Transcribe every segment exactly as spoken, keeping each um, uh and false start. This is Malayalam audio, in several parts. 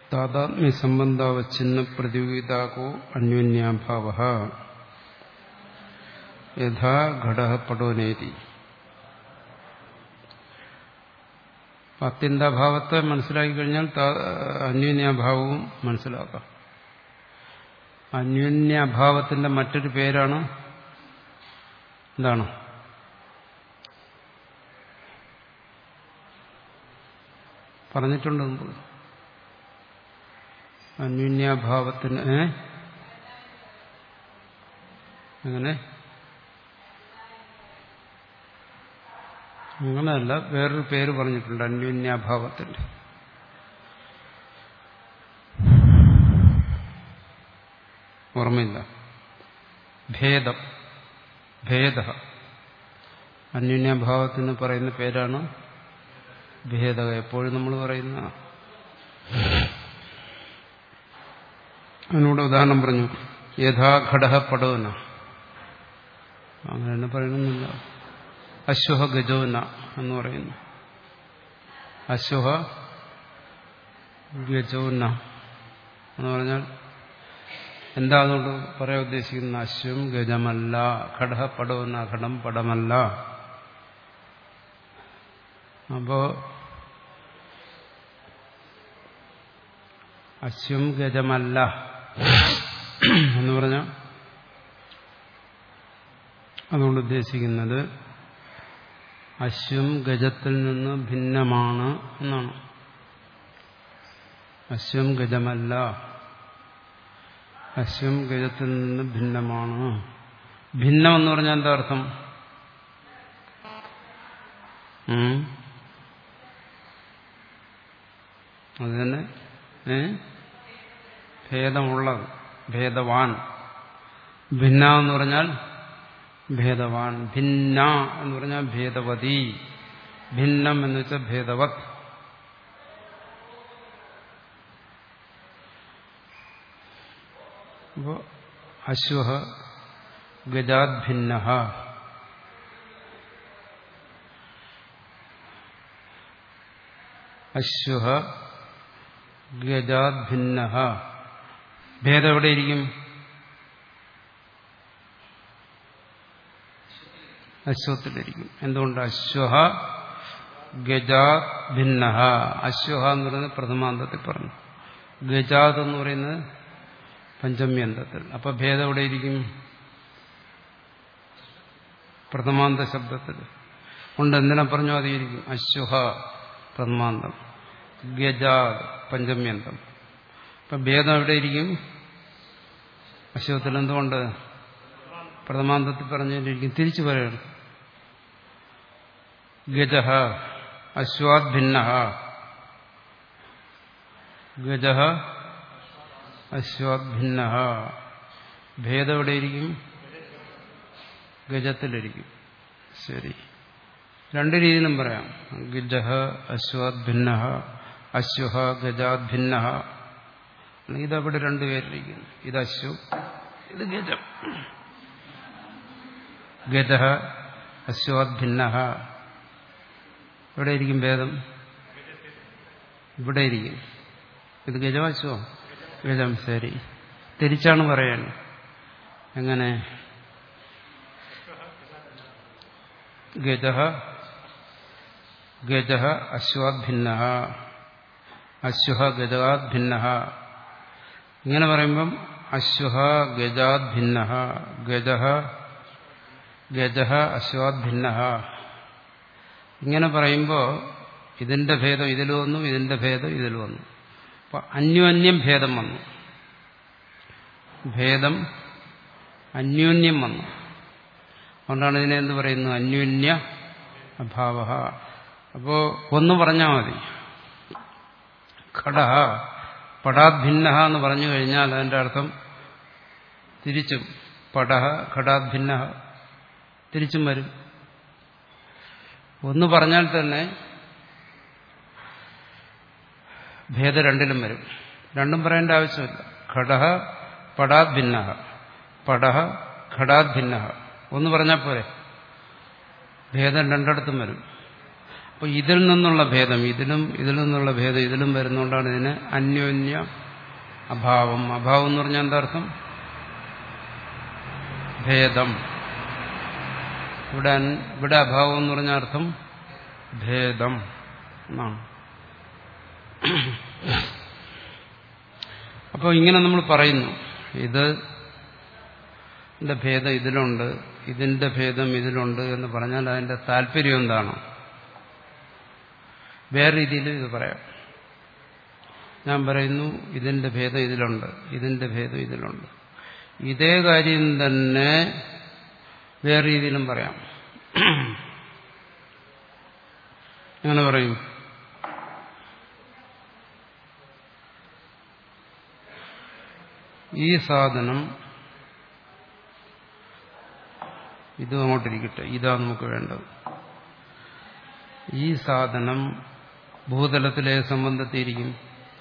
താതാത്മ്യ സംബന്ധാവച്ഛിന്ന പ്രതിയോഗിതാകോ അന്യോന്യാഭാവ യഥാ ഘടഃ പടോനേതി. അത്യന്താഭാവത്തെ മനസ്സിലാക്കി കഴിഞ്ഞാൽ അന്യോന്യാഭാവവും മനസ്സിലാക്കാം. അന്യോന്യാഭാവത്തിന്റെ മറ്റൊരു പേരാണ് എന്താണ്? പറഞ്ഞിട്ടുണ്ട് മുമ്പ്. അന്യോന്യാഭാവത്തിന് അങ്ങനെ അങ്ങനെയല്ല, വേറൊരു പേര് പറഞ്ഞിട്ടുണ്ട് അന്യോന്യാഭാവത്തിന്റെ. ഓർമ്മയില്ല. ഭേദം, ഭേദ. അന്യോന്യാഭാവത്തിന് പറയുന്ന പേരാണ് ഭേദ. എപ്പോഴും നമ്മൾ പറയുന്ന. അതിനോട് ഉദാഹരണം പറഞ്ഞു. യഥാ ഘടഃ പടോന. അങ്ങനെ തന്നെ പറയണമെന്നില്ല. അശ്വഹ ഗജോന എന്ന് പറയുന്നു. അശ്വഹ ഗജോന എന്ന് പറഞ്ഞാൽ എന്താ അതുകൊണ്ട് പറയാൻ ഉദ്ദേശിക്കുന്ന? അശ്വം ഗജമല്ല, ഘടഃ പടോന ഘടം പടമല്ല. അപ്പോ അശ്വം ഗജമല്ല എന്ന് പറഞ്ഞാൽ അതുകൊണ്ട് ഉദ്ദേശിക്കുന്നത് അശ്വം ഗജത്തിൽ നിന്ന് ഭിന്നമാണ് എന്നാണ്. അശ്വം ഗജമല്ല, അശ്വം ഗജത്തിൽ നിന്ന് ഭിന്നമാണ്. ഭിന്നം എന്ന് പറഞ്ഞാൽ എന്താ അർത്ഥം? അത് തന്നെ ഭേദമുള്ളത്, ഭേദവാൻ. ഭിന്ന എന്ന് പറഞ്ഞാൽ ഭേദവാൻ. ഭിന്ന എന്ന് പറഞ്ഞാൽ ഭേദവതി. ഭിന്നം എന്ന് വെച്ചാൽ ഭേദവത്. അപ്പോ അശ്വഹ ഗജാത് ഭിന്ന. അശ്വഹ ഗജാത് ഭിന്ന. ഭേദം എവിടെയിരിക്കും? അശ്വത്തിലിരിക്കും. എന്തുകൊണ്ട്? അശ്വഹ ഗജാത് ഭിന്ന. അശ്വഹ എന്ന് പറയുന്നത് പ്രഥമാന്തത്തിൽ പറഞ്ഞു, ഗജാത് എന്ന് പറയുന്നത് പഞ്ചമ്യന്തത്തിൽ. അപ്പൊ ഭേദം എവിടെയിരിക്കും? പ്രഥമാന്ത ശബ്ദത്തിൽ കൊണ്ട് എന്തിനാ പറഞ്ഞു അതിരിക്കും? അശ്വഹ പ്രഥമാന്തം, ഗജാത് പഞ്ചമ്യന്തം. അപ്പൊ ഭേദം എവിടെയിരിക്കും? അശ്വത്തിൽ. എന്തുകൊണ്ട്? പ്രഥമാന്തത്തിൽ പറഞ്ഞിരിക്കും. തിരിച്ചു പറയണം. ഗജഃ അശ്വാത് ഭിന്ന. ഗജഃ അശ്വാത് ഭിന്ന. ഭേദം എവിടെയിരിക്കും? ഗജത്തിലിരിക്കും. ശരി, രണ്ട് രീതിയിലും പറയാം. ഗജഃ അശ്വാത് ഭിന്ന, അശ്വഹ ഗജാത് ഭിന്ന. ഇതവിടെ രണ്ടുപേരിരിക്കുന്നു. ഇത് അശ്വ, ഇത് ഗജം. ഗജഃ അശ്വാത് ഭിന്ന. എവിടെ ഇരിക്കും ഭേദം? ഇവിടെ ഇരിക്കും. ഇത് ഗജം അശ്വ ഗജം. ശരി, തിരിച്ചാണ് പറയാൻ. എങ്ങനെ? ഗജഃ ഗജഃ അശ്വാത് ഭിന്ന, അശ്വഹ ഗജാത് ഭിന്ന. ഇങ്ങനെ പറയുമ്പം അശ്വഹ ഗജാത് ഭിന്ന, ഗജഃ ഗജഃ അശ്വാത് ഭിന്ന. ഇങ്ങനെ പറയുമ്പോൾ ഇതിന്റെ ഭേദം ഇതിൽ വന്നു, ഇതിന്റെ ഭേദം ഇതിൽ വന്നു. അപ്പൊ അന്യോന്യം ഭേദം വന്നു. ഭേദം അന്യോന്യം വന്നു. അതുകൊണ്ടാണ് ഇതിനെ എന്ത് പറയുന്നത്? അന്യോന്യ അഭാവ. അപ്പോ ഒന്ന് പറഞ്ഞാൽ മതി. ഘടഃ പടാത് ഭിന്ന എന്ന് പറഞ്ഞു കഴിഞ്ഞാൽ അതിന്റെ അർത്ഥം തിരിച്ചും പടഃ ഘടാത് ഭിന്ന തിരിച്ചും വരും. ഒന്ന് പറഞ്ഞാൽ തന്നെ ഭേദം രണ്ടിലും വരും. രണ്ടും പറയേണ്ട ആവശ്യമില്ല. ഘടഃ പടാത് ഭിന്ന, പടഃ ഘടാത് ഭിന്ന. ഒന്ന് പറഞ്ഞാൽ പോരെ, ഭേദം രണ്ടിടത്തും വരും. അപ്പോൾ ഇതിൽ നിന്നുള്ള ഭേദം ഇതിലും ഇതിൽ നിന്നുള്ള ഭേദം ഇതിലും വരുന്നതുകൊണ്ടാണ് ഇതിന് അന്യോന്യ അഭാവം. അഭാവം എന്ന് പറഞ്ഞാൽ എന്താ അർത്ഥം? ഭേദം. ഇവിടെ ഇവിടെ അഭാവം എന്ന് പറഞ്ഞ അർത്ഥം ഭേദം എന്നാണ്. അപ്പോൾ ഇങ്ങനെ നമ്മൾ പറയുന്നു, ഇത് ഇതിന്റെ ഭേദം ഇതിലുണ്ട്, ഇതിന്റെ ഭേദം ഇതിലുണ്ട് എന്ന് പറഞ്ഞാൽ അതിന്റെ താല്പര്യം എന്താണ്? വേറെ രീതിയിൽ ഇത് പറയാം. ഞാൻ പറയുന്നു ഇതിന്റെ ഭേദം ഇതിലുണ്ട്, ഇതിന്റെ ഭേദം ഇതിലുണ്ട്. ഇതേ കാര്യം തന്നെ വേറെ രീതിയിലും പറയാം. എങ്ങനെ പറയും? ഈ സാധനം ഇത് അങ്ങോട്ടിരിക്കട്ടെ, ഇതാ നമുക്ക് വേണ്ടത്. ഈ സാധനം ഭൂതലത്തിലെ സംബന്ധത്തിയിരിക്കും.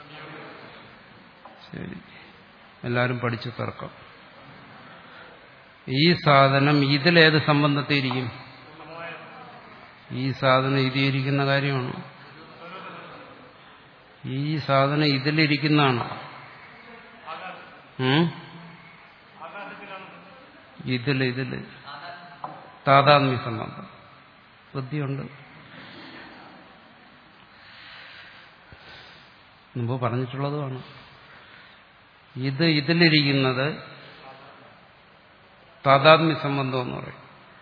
ശരി, എല്ലാവരും പഠിച്ചു തർക്കം. ഈ സാധനം ഇതിലേത് സംബന്ധത്തിയിരിക്കും? ഈ സാധനം ഇതിരിക്കുന്ന കാര്യമാണ്. ഈ സാധനം ഇതിലിരിക്കുന്നതാണ്. ഇതില് ഇതില് താതാത്മ്യ സംബന്ധം ബുദ്ധിയുണ്ട്. മുമ്പ് പറഞ്ഞിട്ടുള്ളതുമാണ്. ഇത് ഇതിലിരിക്കുന്നത് താതാത്മ്യ സംബന്ധം എന്ന് പറയും.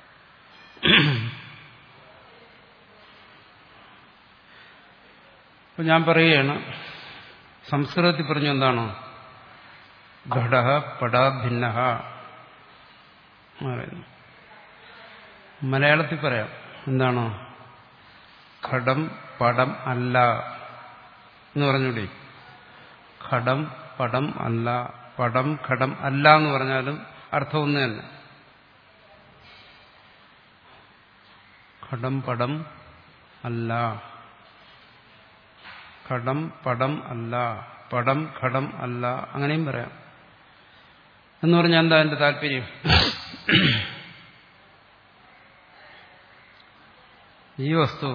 ഇപ്പൊ ഞാൻ പറയുകയാണ്, സംസ്കൃതത്തിൽ പറഞ്ഞു എന്താണ്? ഘടഃ പടാഭിന്നഃ പറയുന്നു. മലയാളത്തിൽ പറയാം എന്താണ്? ഘടം പടം അല്ല എന്ന് പറഞ്ഞൂടെ? ഘടം പടം അല്ല, പടം ഘടം അല്ല എന്ന് പറഞ്ഞാലും അർത്ഥം ഒന്ന് തന്നെ. ഘടം പടം അല്ല, ഘടം പടം അല്ല, പടം ഘടം അല്ല, അങ്ങനെയും പറയാം. എന്ന് പറഞ്ഞാൽ എന്താ എന്റെ താല്പര്യം? ഈ വസ്തു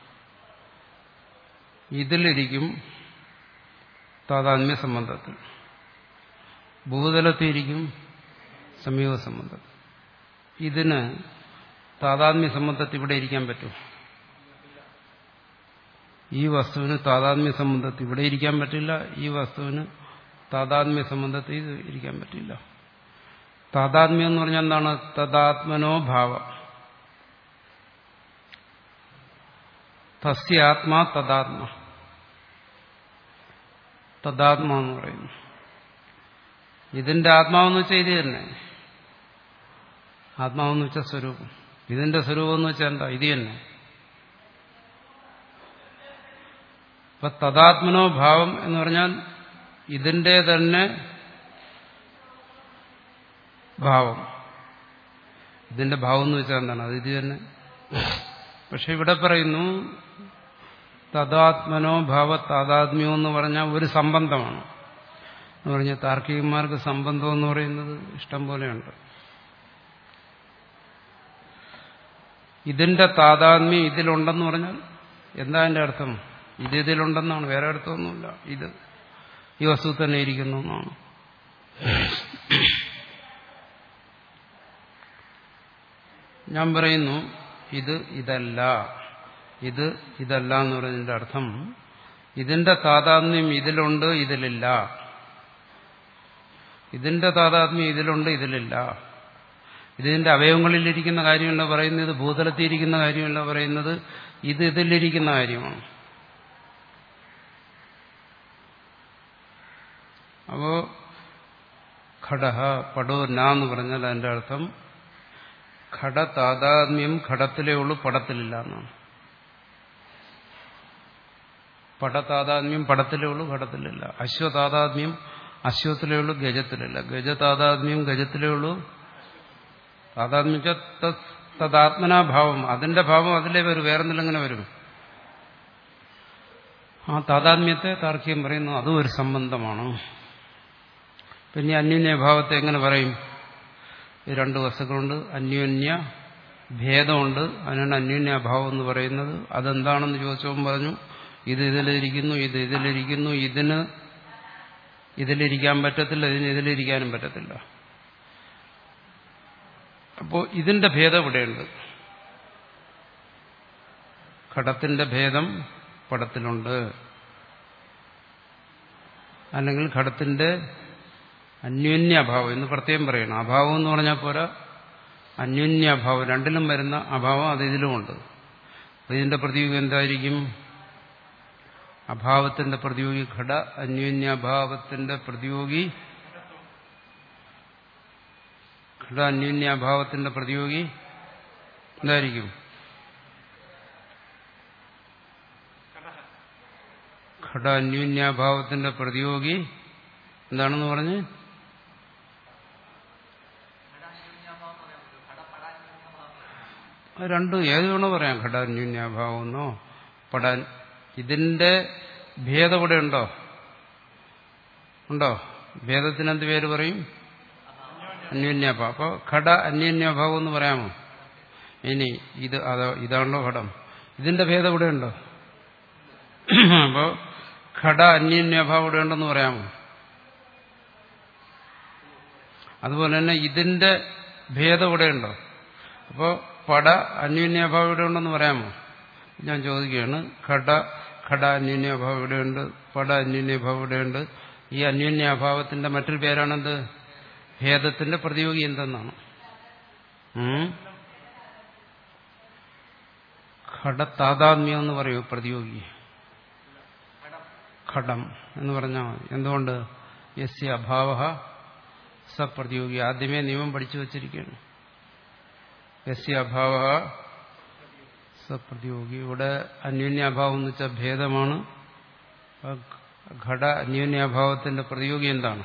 ഇതിലിരിക്കും താതാത്മ്യ സംബന്ധത്തിൽ, ഭൂതലത്തിരിക്കും സമീപ സംബന്ധത്തിൽ. ഇതിന് താതാത്മ്യ സംബന്ധത്തിൽ ഇവിടെ ഇരിക്കാൻ പറ്റും? ഈ വസ്തുവിന് താതാത്മ്യ സംബന്ധത്തിൽ ഇവിടെ ഇരിക്കാൻ പറ്റില്ല. ഈ വസ്തുവിന് താതാത്മ്യ സംബന്ധത്തിൽ ഇരിക്കാൻ പറ്റില്ല. താതാത്മ്യം എന്ന് പറഞ്ഞാൽ എന്താണ്? തദാത്മനോ ഭാവം. തസ്യാത്മാ തദാത്മ, തദാത്മ എന്ന് പറയുന്നു. ഇതിന്റെ ആത്മാവെന്ന് വെച്ചാൽ ഇത് തന്നെ. ആത്മാവെന്ന് വെച്ചാൽ സ്വരൂപം. ഇതിന്റെ സ്വരൂപം എന്ന് വെച്ചാൽ എന്താ? ഇത് തന്നെ. അപ്പൊ തദാത്മനോ ഭാവം എന്ന് പറഞ്ഞാൽ ഇതിന്റെ തന്നെ ഭാവം. ഇതിന്റെ ഭാവം എന്ന് വെച്ചാൽ എന്താണ്? അത് ഇത് തന്നെ. പക്ഷെ ഇവിടെ പറയുന്നു തദാത്മനോ ഭാവ താതാത്മ്യം എന്ന് പറഞ്ഞാൽ ഒരു സംബന്ധമാണ് എന്ന് പറഞ്ഞാൽ താർക്കികന്മാർക്ക് സംബന്ധം എന്ന് പറയുന്നത് ഇഷ്ടം പോലെയുണ്ട്. ഇതിന്റെ താതാത്മ്യം ഇതിലുണ്ടെന്ന് പറഞ്ഞാൽ എന്താ അതിന്റെ അർത്ഥം? ഇത് ഇതിലുണ്ടെന്നാണ്, വേറെ അർത്ഥമൊന്നുമില്ല. ഇത് ഈ വസ്തു തന്നെ ഇരിക്കുന്നു എന്നാണ്. ഞാൻ പറയുന്നു ഇത് ഇതല്ല, ഇത് ഇതല്ല എന്ന് പറയുന്നതിന്റെ അർത്ഥം ഇതിന്റെ താതാത്മ്യം ഇതിലുണ്ട്, ഇതിലില്ല. ഇതിന്റെ താതാത്മ്യം ഇതിലുണ്ട്, ഇതിലില്ല. ഇതിന്റെ അവയവങ്ങളിലിരിക്കുന്ന കാര്യമല്ല പറയുന്നത്, ഭൂതലത്തിയിരിക്കുന്ന കാര്യമല്ല പറയുന്നത്, ഇത് ഇതിലിരിക്കുന്ന കാര്യമാണ്. അപ്പോ ഘടഃ പടോ ന എന്ന് പറഞ്ഞാൽ അതിന്റെ അർത്ഥം ഘട താതാത്മ്യം ഘടത്തിലേ ഉള്ളൂ, പടത്തിലില്ല എന്നാണ്. പടതാതാത്മ്യം പടത്തിലേ ഉള്ളൂ, ഘടത്തിലില്ല. അശ്വതാതാത്മ്യം അശ്വത്തിലേ ഉള്ളൂ, ഗജത്തിലില്ല. ഗജതാതാത്മ്യം ഗജത്തിലേ ഉള്ളൂ. താതാത്മ്യം തദാത്മനാഭാവം, അതിന്റെ ഭാവം അതിലേ വരും, വേറെന്തെങ്കിലും എങ്ങനെ വരും? ആ താതാത്മ്യത്തെ താർക്കികം പറയുന്നു അതും ഒരു സംബന്ധമാണ്. പിന്നെ അന്യോന്യഭാവത്തെ എങ്ങനെ പറയും? ഈ രണ്ട് വസ്തുക്കളുണ്ട്, അന്യോന്യ ഭേദമുണ്ട്, അതിനാണ് അന്യോന്യാഭാവം എന്ന് പറയുന്നത്. അതെന്താണെന്ന് ചോദിച്ചവൻ പറഞ്ഞു, ഇത് ഇതിലിരിക്കുന്നു, ഇത് ഇതിലിരിക്കുന്നു, ഇതിന് ഇതിലിരിക്കാൻ പറ്റത്തില്ല, ഇതിന് ഇതിലിരിക്കാനും പറ്റത്തില്ല. അപ്പോൾ ഇതിന്റെ ഭേദം ഇവിടെയുണ്ട്. ഘടത്തിന്റെ ഭേദം പടത്തിലുണ്ട്. അല്ലെങ്കിൽ ഘടത്തിന്റെ അന്യോന്യാഭാവം എന്ന് പ്രത്യേകം പറയണം. അഭാവം എന്ന് പറഞ്ഞാൽ പോരാ, അന്യോന്യാഭാവം രണ്ടിലും വരുന്ന അഭാവം അത് ഇതിലുമുണ്ട്. ഇതിന്റെ പ്രതിയോഗി എന്തായിരിക്കും? അഭാവത്തിന്റെ പ്രതിയോഗി ഘട, അന്യോന്യാഭാവത്തിന്റെ പ്രതിയോഗി ഘട, അന്യോന്യാഭാവത്തിന്റെ പ്രതിയോഗി എന്തായിരിക്കും? ഘട, അന്യോന്യാഭാവത്തിന്റെ പ്രതിയോഗി എന്താണെന്ന് പറഞ്ഞ്? രണ്ടും ഏത് വേണോ പറയാം. ഘട അന്യോന്യാഭാവം എന്നോ പടാൻ. ഇതിന്റെ ഭേദം ഇവിടെ ഉണ്ടോ? ഉണ്ടോ? ഭേദത്തിനെന്ത് പേര് പറയും? അന്യോന്യാഭാവം. അപ്പോൾ ഘട അന്യോന്യാഭാവം എന്ന് പറയാമോ? ഇനി ഇത് അതോ ഇതാണല്ലോ ഘടം, ഇതിന്റെ ഭേദം ഇവിടെ ഉണ്ടോ? അപ്പോൾ ഘട അന്യോന്യാഭാവം ഇവിടെ ഉണ്ടെന്ന് പറയാമോ? അതുപോലെ തന്നെ ഇതിന്റെ ഭേദം ഇവിടെ ഉണ്ടോ? അപ്പോൾ പട അന്യോന്യാഭാവം ഇവിടെ ഉണ്ടെന്ന് പറയാമോ? ഞാൻ ചോദിക്കുകയാണ്. ഘട ഘട അന്യോന്യാഭാവം ഇവിടെയുണ്ട്, പട അന്യോന്യാഭാവം ഇവിടെയുണ്ട്. ഈ അന്യോന്യാഭാവത്തിന്റെ മറ്റൊരു പേരാണെന്ത്? ഭേദത്തിന്റെ പ്രതിയോഗി എന്തെന്നാണ്. ഘട താതാത്മ്യം എന്ന് പറയൂ പ്രതിയോഗി. ഘടം എന്ന് പറഞ്ഞാൽ മതി. എന്തുകൊണ്ട്? യസ്യ അഭാവ സ പ്രതിയോഗി. ആദ്യമേ നിയമം പഠിച്ചു വച്ചിരിക്കുകയാണ്. യസ്യ അഭാവ സ പ്രതിയോഗി. ഇവിടെ അന്യോന്യാഭാവം എന്ന് വെച്ചാൽ ഭേദമാണ്. ഘട അന്യോന്യാഭാവത്തിന്റെ പ്രതിയോഗി എന്താണ്?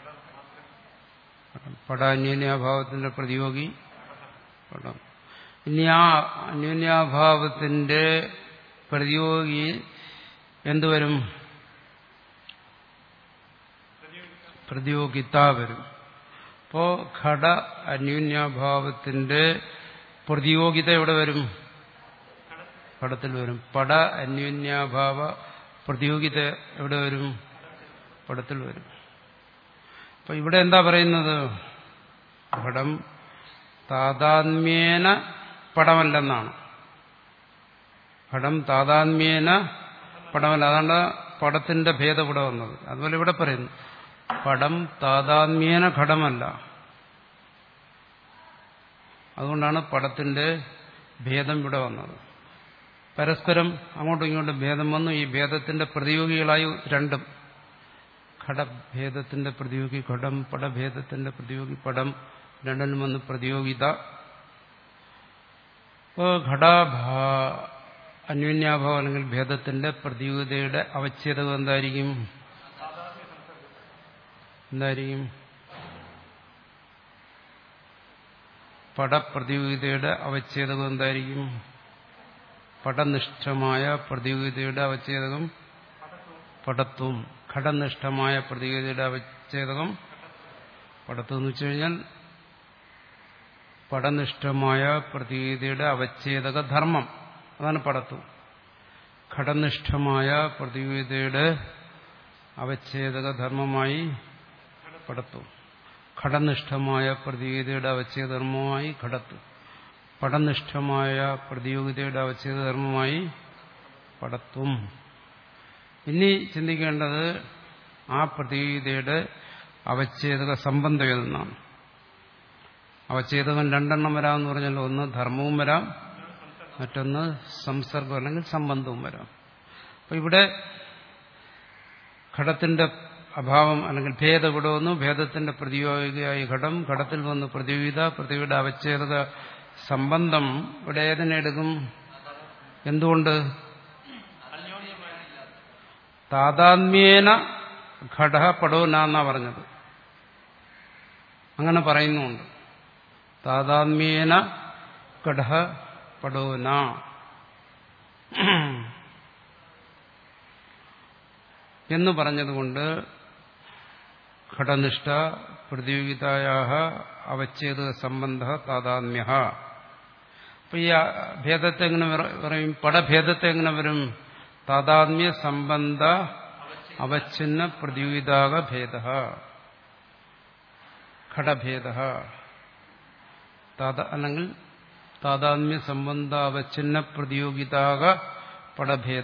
പട അന്യോന്യാഭാവത്തിന്റെ പ്രതിയോഗി പടം. ഇനി ആ അന്യോന്യാഭാവത്തിന്റെ പ്രതിയോഗി എന്തുവരും? പ്രതിയോഗിത വരും. അപ്പോ ഘട അന്യോന്യാഭാവത്തിന്റെ പ്രതിയോഗിത എവിടെ വരും? പടത്തിൽ വരും. പട അന്യോന്യാഭാവ പ്രതിയോഗിത എവിടെ വരും? പടത്തിൽ വരും. അപ്പൊ ഇവിടെ എന്താ പറയുന്നത്? ഘടം താതാത്മ്യേന പടമല്ലെന്നാണ്. ഘടം താതാത്മ്യേന പടമല്ല. അതാണ് പടത്തിന്റെ ഭേദം ഇവിടെ വന്നത്. അതുപോലെ ഇവിടെ പറയുന്നു പടം താതാത്മ്യേന ഘടമല്ല. അതുകൊണ്ടാണ് പടത്തിന്റെ ഭേദം ഇവിടെ വന്നത്. പരസ്പരം അങ്ങോട്ടും ഇങ്ങോട്ടും ഭേദം വന്നു. ഈ ഭേദത്തിന്റെ പ്രതിയോഗികളായി രണ്ടും, ഘടഭേദത്തിന്റെ പ്രതിയോഗി ഘടം, പടഭേദത്തിന്റെ പ്രതിയോഗി പടം, രണ്ടിനും വന്ന് പ്രതിയോഗിത. ഇപ്പോൾ ഘടാഭാ അന്യോന്യാഭാവം അല്ലെങ്കിൽ ഭേദത്തിന്റെ പ്രതിയോഗിതയുടെ അവച്ഛേദകം എന്തായിരിക്കും? എന്തായിരിക്കും? പടപ്രതിയോഗിതയുടെ അവച്ഛേദകം എന്തായിരിക്കും? പടനിഷ്ഠമായ പ്രതിയോഗിതയുടെ അവച്ഛേദകം പടത്വം. ഘടനിഷ്ഠമായ പ്രതിയോഗിതയുടെ അവച്ഛേദകം പടത്വം എന്ന് വെച്ചു കഴിഞ്ഞാൽ പടനിഷ്ഠമായ പ്രതിയോഗിതയുടെ അവച്ഛേദക ധർമ്മം, അതാണ് പടത്വം. ഘടനിഷ്ഠമായ പ്രതിയോഗിതയുടെ അവച്ഛേദക ധർമ്മമായി പടത്വം. ഘടനിഷ്ഠമായ പ്രതിയോഗിതയുടെ അവച്ഛേദധർമ്മമായി ഘടത്വം. പടനിഷ്ഠമായ പ്രതിയോഗിതയുടെ അവച്ഛേദധർമ്മമായി പടത്വം. ഇനി ചിന്തിക്കേണ്ടത് ആ പ്രതിയോഗിതയുടെ അവച്ഛേദക സംബന്ധം ഏതെന്നാണ്. അവച്ഛേദകം രണ്ടെണ്ണം വരാമെന്ന് പറഞ്ഞാൽ ഒന്ന് ധർമ്മവും വരാം, മറ്റൊന്ന് സംസർഗം അല്ലെങ്കിൽ സംബന്ധവും വരാം. അപ്പൊ ഇവിടെ ഘടത്തിന്റെ അഭാവം അല്ലെങ്കിൽ ഭേദം ഇവിടെ വന്നു. ഭേദത്തിന്റെ പ്രതിയോഗിയായി ഘടം, ഘടത്തിൽ വന്ന് പ്രതിയോഗിത, പ്രതിയുടെ അവച്ഛേദക സംബന്ധം ഇവിടെ ഏതിനെടുക്കും? എന്തുകൊണ്ട്? താതാത്മ്യേന ഘട പടോന എന്നാ പറഞ്ഞത്. അങ്ങനെ പറയുന്നുണ്ട്. താതാത്മ്യേന ഘട പടോന. എന്ന് പറഞ്ഞതുകൊണ്ട് ഘടനിഷ്ഠ പ്രതിയോഗിതായ അവച്ഛേദ സംബന്ധ താതാത്മ്യ. അപ്പൊ ഈ ഭേദത്തെ എങ്ങനെ പറയും? പടഭേദത്തെ എങ്ങനെ വരും? താദാത്മ്യ സംബന്ധ അവച്ഛിന്ന പ്രതിയോഗിതാക ഭേദ ഘടഭേദ അല്ലെങ്കിൽ താദാത്മ്യ സംബന്ധ അവച്ഛിന്ന പ്രതിയോഗിതാക പടഭേദ.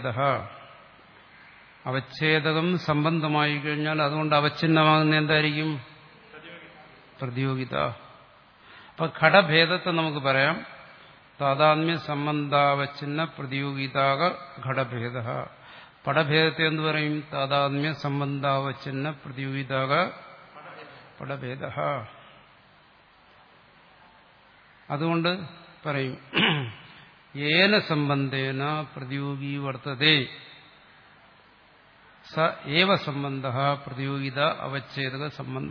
അവച്ഛേദകം സംബന്ധമായി കഴിഞ്ഞാൽ അതുകൊണ്ട് അവച്ഛിന്നമാകുന്ന എന്തായിരിക്കും? പ്രതിയോഗിത. അപ്പൊ ഘടഭേദത്തെ നമുക്ക് പറയാം താദാത്മ്യ സംബന്ധാവച്ഛിന്ന പ്രതിയോഗിതാക ഘടഭേദ. പടഭേദത്തെ എന്ത് പറയും? താദാത്മ്യ സംബന്ധാവച്ഛിന്ന പ്രതിയോഗിതാക പടഭേദ. അതുകൊണ്ട് പറയും ഏന സംബന്ധേന പ്രതിയോഗി വർത്തതേ സ ഏവ സംബന്ധ പ്രതിയോഗിത അവച്ഛേദക സംബന്ധ.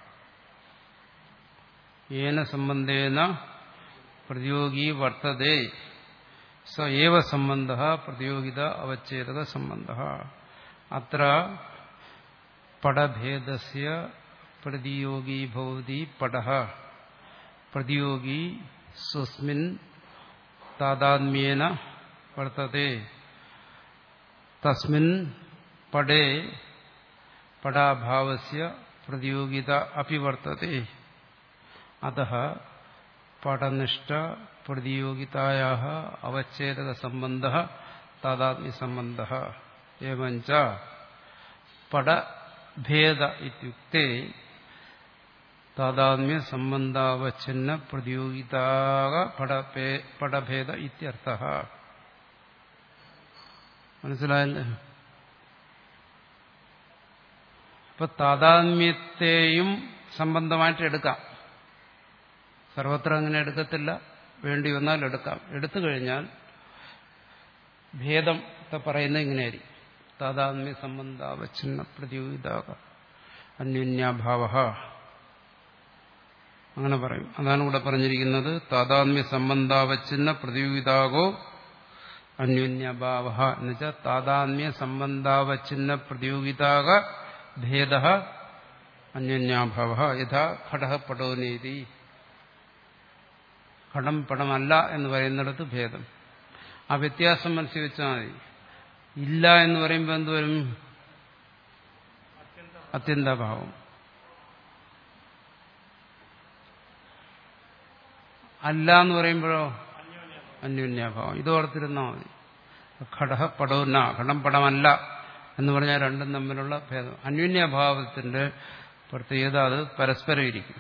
ഏന സംബന്ധേന പ്രതിയോഗി വർത്തതേ സ ഏവ സംബന്ധ പ്രതിയോഗിത അവച്ഛേദക സംബന്ധ. അത്ര പടഭേദസ്യ പ്രതിയോഗി ഭവതി പടഃ പ്രതിയോഗി സ്വസ്മിൻ താദാത്മ്യേന വർത്തതേ തസ്മിൻ പടേ പടാഭാവസ്യ പ്രതിയോഗിത അപി വർത്തതേ. അതഃ പടനിഷ്ഠ പ്രതിയോഗിതായാഃ അവച്ഛേദക സംബന്ധഃ താദാത്മ്യ സംബന്ധഃ. ഏവഞ്ച പടഭേദ ഇത്യുക്തേ താദാത്മ്യ സംബന്ധാവച്ഛിന്ന പ്രതിയോഗിതാക പടഭേദ ഇത്യർത്ഥഃ. മനസ്സിലായല്ലേ? ഇപ്പൊ താദാത്മ്യത്തെയും സംബന്ധമായിട്ട് എടുക്കാം. സർവത്ര അങ്ങനെ എടുക്കത്തില്ല, വേണ്ടി വന്നാൽ എടുക്കാം. എടുത്തു കഴിഞ്ഞാൽ ഭേദത്തെ പറയുന്നത് ഇങ്ങനെയായിരിക്കും: താദാത്മ്യ സംബന്ധാവച്ഛിന്ന പ്രതിയോഗിതാക അന്യോന്യാഭാവ. അങ്ങനെ പറയും. അതാണ് ഇവിടെ പറഞ്ഞിരിക്കുന്നത്. താദാത്മ്യ സംബന്ധാവച്ഛിന്ന പ്രതിയോഗിതാകോ അന്യോന്യാഭാവ എന്ന് വെച്ചാൽ താദാത്മ്യ സംബന്ധാവച്ഛിന്ന പ്രതിയോഗിതാക ഭേദ അന്യോന്യാഭാവ. യഥാ ഘടഃ പടോനീതി. ഘടം പടമല്ല എന്ന് പറയുന്നിടത്ത് ഭേദം. ആ വ്യത്യാസം മനസ്സിൽ വെച്ചാൽ മതി. ഇല്ല എന്ന് പറയുമ്പോൾ എന്തുവരും? അത്യന്താഭാവം. അല്ല എന്ന് പറയുമ്പോഴോ അന്യോന്യാഭാവം. ഇത് ഓർത്തിരുന്നാൽ മതി. ഘടഃ പടോന, ഘടം പടമല്ല എന്ന് പറഞ്ഞാൽ രണ്ടും തമ്മിലുള്ള ഭേദം. അന്യോന്യാഭാവത്തിന്റെ പ്രത്യേകത അത് പരസ്പരം ഇരിക്കും,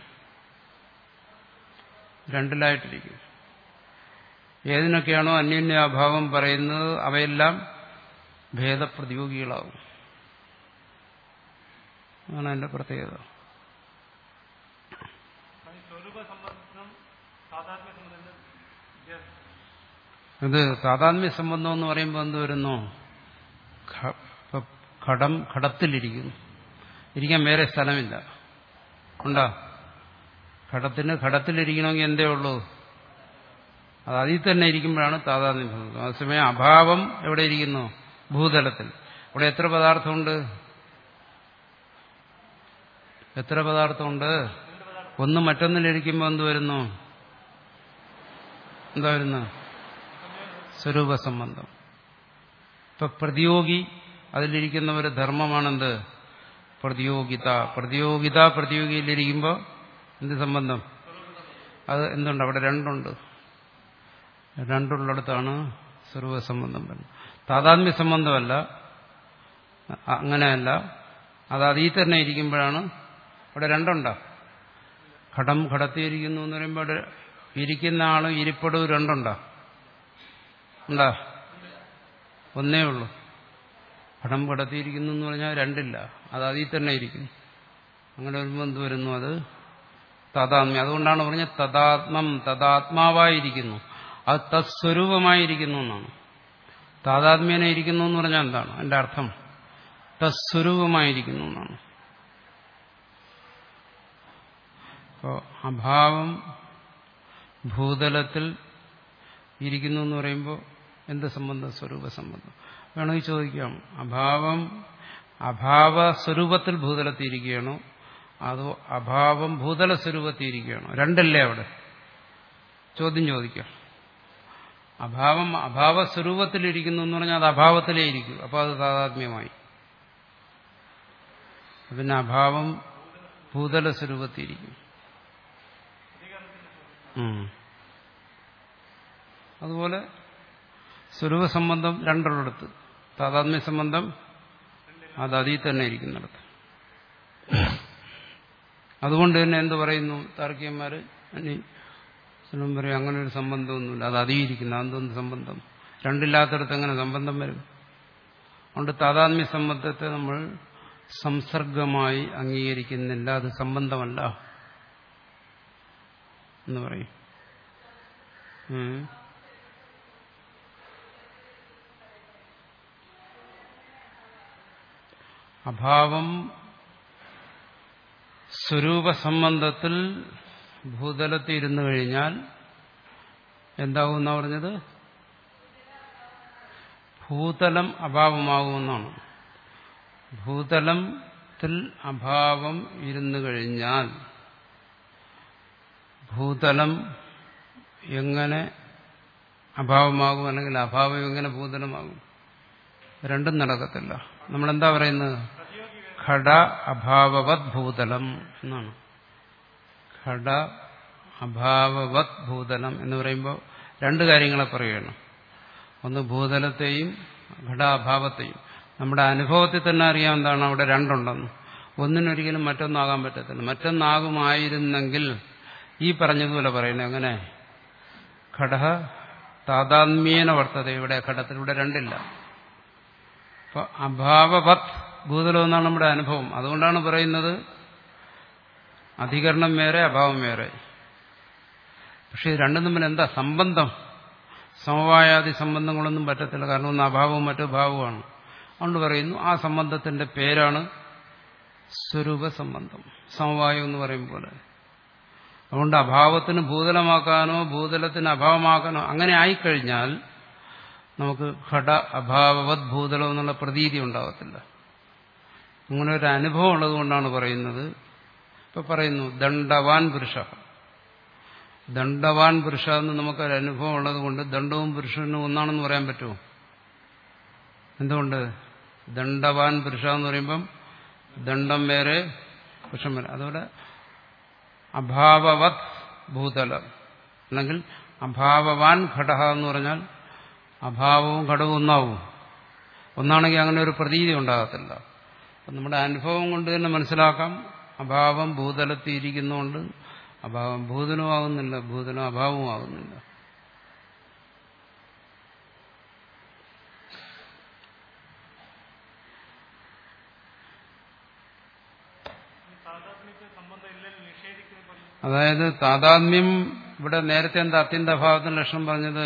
രണ്ടിലായിട്ടിരിക്കും. ഏതിനൊക്കെയാണോ അന്യോന്യാഭാവം പറയുന്നത് അവയെല്ലാം ഭേദപ്രതിയോഗികളാവും. അതാണ് അതിന്റെ പ്രത്യേകത. ഇത് താദാത്മ്യ സംബന്ധം എന്ന് പറയുമ്പോൾ എന്ത് വരുന്നു? ഘടം ഘടത്തിലിരിക്കുന്നു, ഇരിക്കാൻ വേറെ സ്ഥലമില്ല. ഉണ്ടോ? ഘടത്തിന് ഘടത്തിലിരിക്കണമെങ്കിൽ എന്തേ ഉള്ളൂ? അത് അതിൽ തന്നെ ഇരിക്കുമ്പോഴാണ് താദാത്മ്യം സംബന്ധം. അതേസമയം അഭാവം എവിടെ ഇരിക്കുന്നു? ഭൂതലത്തിൽ. അവിടെ എത്ര പദാർത്ഥമുണ്ട്? എത്ര പദാർത്ഥമുണ്ട്? ഒന്ന് മറ്റൊന്നിലിരിക്കുമ്പോൾ എന്ത് വരുന്നു? എന്താ വരുന്നു? സ്വരൂപ സംബന്ധം. ഇപ്പൊ പ്രതിയോഗി അതിലിരിക്കുന്ന ഒരു ധർമ്മമാണെന്ത്? പ്രതിയോഗിത. പ്രതിയോഗിത പ്രതിയോഗിയിലിരിക്കുമ്പോൾ എന്ത് സംബന്ധം? അത് എന്തുണ്ട്? അവിടെ രണ്ടുണ്ട്. രണ്ടുള്ളിടത്താണ് സ്വരൂപ സംബന്ധം വരുന്നത്. താദാത്മ്യ സംബന്ധമല്ല, അങ്ങനെയല്ല. അത് അതിൽ തന്നെ ഇരിക്കുമ്പോഴാണ്. അവിടെ രണ്ടുണ്ടോ? ഘടം ഘടത്തിയിരിക്കുന്നു എന്ന് പറയുമ്പോൾ അവിടെ ഇരിക്കുന്ന ആളും ഇരിപ്പിടവും രണ്ടുണ്ടോ? ഉണ്ടാ? ഒന്നേ ഉള്ളൂ. ഘടം കടത്തിയിരിക്കുന്നു എന്ന് പറഞ്ഞാൽ രണ്ടില്ല, അത് അതിൽ തന്നെ ഇരിക്കുന്നു. അങ്ങനെ വരുമ്പോൾ എന്ത് വരുന്നു? അത് തദാത്മ്യം. അതുകൊണ്ടാണ് പറഞ്ഞത് തദാത്മം, തദാത്മാവായിരിക്കുന്നു, അത് തത്സ്വരൂപമായിരിക്കുന്നു എന്നാണ്. താദാത്മ്യനെ ഇരിക്കുന്നു എന്ന് പറഞ്ഞാൽ എന്താണ് അതിന്റെ അർത്ഥം? തത്സ്വരൂപമായിരിക്കുന്നു എന്നാണ്. അപ്പോൾ അഭാവം ഭൂതലത്തിൽ ഇരിക്കുന്നു എന്ന് പറയുമ്പോൾ എന്ത് സംബന്ധം? സ്വരൂപ സംബന്ധം. വേണമെങ്കിൽ ചോദിക്കാം, അഭാവം അഭാവ സ്വരൂപത്തിൽ ഭൂതലത്തിയിരിക്കുകയാണോ അതോ അഭാവം ഭൂതല സ്വരൂപത്തിയിരിക്കുകയാണോ? രണ്ടല്ലേ അവിടെ? ചോദ്യം ചോദിക്കാം. അഭാവം അഭാവസ്വരൂപത്തിലിരിക്കുന്നു എന്ന് പറഞ്ഞാൽ അത് അഭാവത്തിലേ ഇരിക്കും. അപ്പോൾ അത് താദാത്മ്യമായി. പിന്നെ അഭാവം ഭൂതല സ്വരൂപത്തിലിരിക്കും. അതുപോലെ സ്വരൂപ സംബന്ധം രണ്ടുള്ളിടത്ത്, താദാത്മ്യ സംബന്ധം അത് അതിൽ തന്നെ ഇരിക്കുന്നിടത്ത്. അതുകൊണ്ട് തന്നെ എന്ത് പറയുന്നു താർക്കികന്മാര്? ചിലം പറയും അങ്ങനെ ഒരു സംബന്ധമൊന്നുമില്ല, അത് അതിയിരിക്കുന്ന അതൊന്നും സംബന്ധം. രണ്ടില്ലാത്തടത്ത് എങ്ങനെ സംബന്ധം വരും? അതുകൊണ്ട് താദാത്മ്യ സംബന്ധത്തെ നമ്മൾ സംസർഗമായി അംഗീകരിക്കുന്നില്ല, അത് സംബന്ധമല്ല എന്ന് പറയും. അഭാവം സ്വരൂപ സംബന്ധത്തിൽ ഭൂതലത്തിൽ ഇരുന്നു കഴിഞ്ഞാൽ എന്താകുമെന്നാ പറഞ്ഞത്? ഭൂതലം അഭാവമാകുമെന്നാണ്. ഭൂതലത്തിൽ അഭാവം ഇരുന്നു കഴിഞ്ഞാൽ ഭൂതലം എങ്ങനെ അഭാവമാകും, അല്ലെങ്കിൽ അഭാവം എങ്ങനെ ഭൂതലമാകും? രണ്ടും നടക്കത്തില്ല. നമ്മളെന്താ പറയുന്നത്? ഘട അഭാവവത് ഭൂതലം എന്നാണ്. ഘട അഭാവവത് ഭൂതലം എന്ന് പറയുമ്പോൾ രണ്ട് കാര്യങ്ങളെ പറയുകയാണ്. ഒന്ന് ഭൂതലത്തെയും ഘടാഭാവത്തെയും. നമ്മുടെ അനുഭവത്തിൽ തന്നെ അറിയാം എന്താണ് അവിടെ രണ്ടുണ്ടെന്ന്. ഒന്നിനൊരിക്കലും മറ്റൊന്നാകാൻ പറ്റത്തില്ല. മറ്റൊന്നാകുമായിരുന്നെങ്കിൽ ഈ പറഞ്ഞതുപോലെ പറയുന്നത് എങ്ങനെ? ഘട താദാത്മ്യേന വർത്തത. ഇവിടെ ഘടത്തിലൂടെ രണ്ടില്ല. അപ്പൊ അഭാവവത് ഭൂതലം എന്നാണ് നമ്മുടെ അനുഭവം. അതുകൊണ്ടാണ് പറയുന്നത് അധികരണം വേറെ അഭാവം വേറെ. പക്ഷെ രണ്ടും തമ്മിൽ എന്താ സംബന്ധം? സമവായാദി സംബന്ധങ്ങളൊന്നും പറ്റത്തില്ല. കാരണം ഒന്ന് അഭാവവും മറ്റു ഭാവവുമാണ്. അതുകൊണ്ട് പറയുന്നു ആ സംബന്ധത്തിന്റെ പേരാണ് സ്വരൂപ സംബന്ധം, സമവായം എന്ന് പറയും പോലെ. അതുകൊണ്ട് അഭാവത്തിന് ഭൂതലമാക്കാനോ ഭൂതലത്തിന് അഭാവമാക്കാനോ അങ്ങനെ ആയിക്കഴിഞ്ഞാൽ നമുക്ക് ഘട അഭാവവത് ഭൂതലം എന്നുള്ള പ്രതീതി ഉണ്ടാകത്തില്ല. അങ്ങനെ ഒരു അനുഭവം ഉള്ളതുകൊണ്ടാണ് പറയുന്നത്. ഇപ്പൊ പറയുന്നു ദണ്ഡവാൻ പുരുഷ. ദണ്ഡവാൻ പുരുഷ എന്ന് നമുക്കൊരു അനുഭവം ഉള്ളത് കൊണ്ട് ദണ്ഡവും പുരുഷനും ഒന്നാണെന്ന് പറയാൻ പറ്റുമോ? എന്തുകൊണ്ട്? ദണ്ഡവാൻ പുരുഷ എന്ന് പറയുമ്പം ദണ്ഡം വേറെ പുരുഷൻ വേറെ. അതുപോലെ അഭാവവത് ഭൂതലം അല്ലെങ്കിൽ അഭാവവാൻ ഘടക എന്ന് പറഞ്ഞാൽ അഭാവവും ഘടകവും ഒന്നാവും. ഒന്നാണെങ്കിൽ അങ്ങനെ ഒരു പ്രതീതി ഉണ്ടാകത്തില്ല. അപ്പം നമ്മുടെ അനുഭവം കൊണ്ട് തന്നെ മനസ്സിലാക്കാം അഭാവം ഭൂതലത്തിൽ ഇരിക്കുന്നതുകൊണ്ട് അഭാവം ഭൂതലവും ആകുന്നില്ല, ഭൂതലം അഭാവവും ആകുന്നില്ല. അതായത് താദാത്മ്യം ഇവിടെ നേരത്തെ എന്താ അത്യന്താഭാവത്തിന് ലക്ഷണം പറഞ്ഞത്?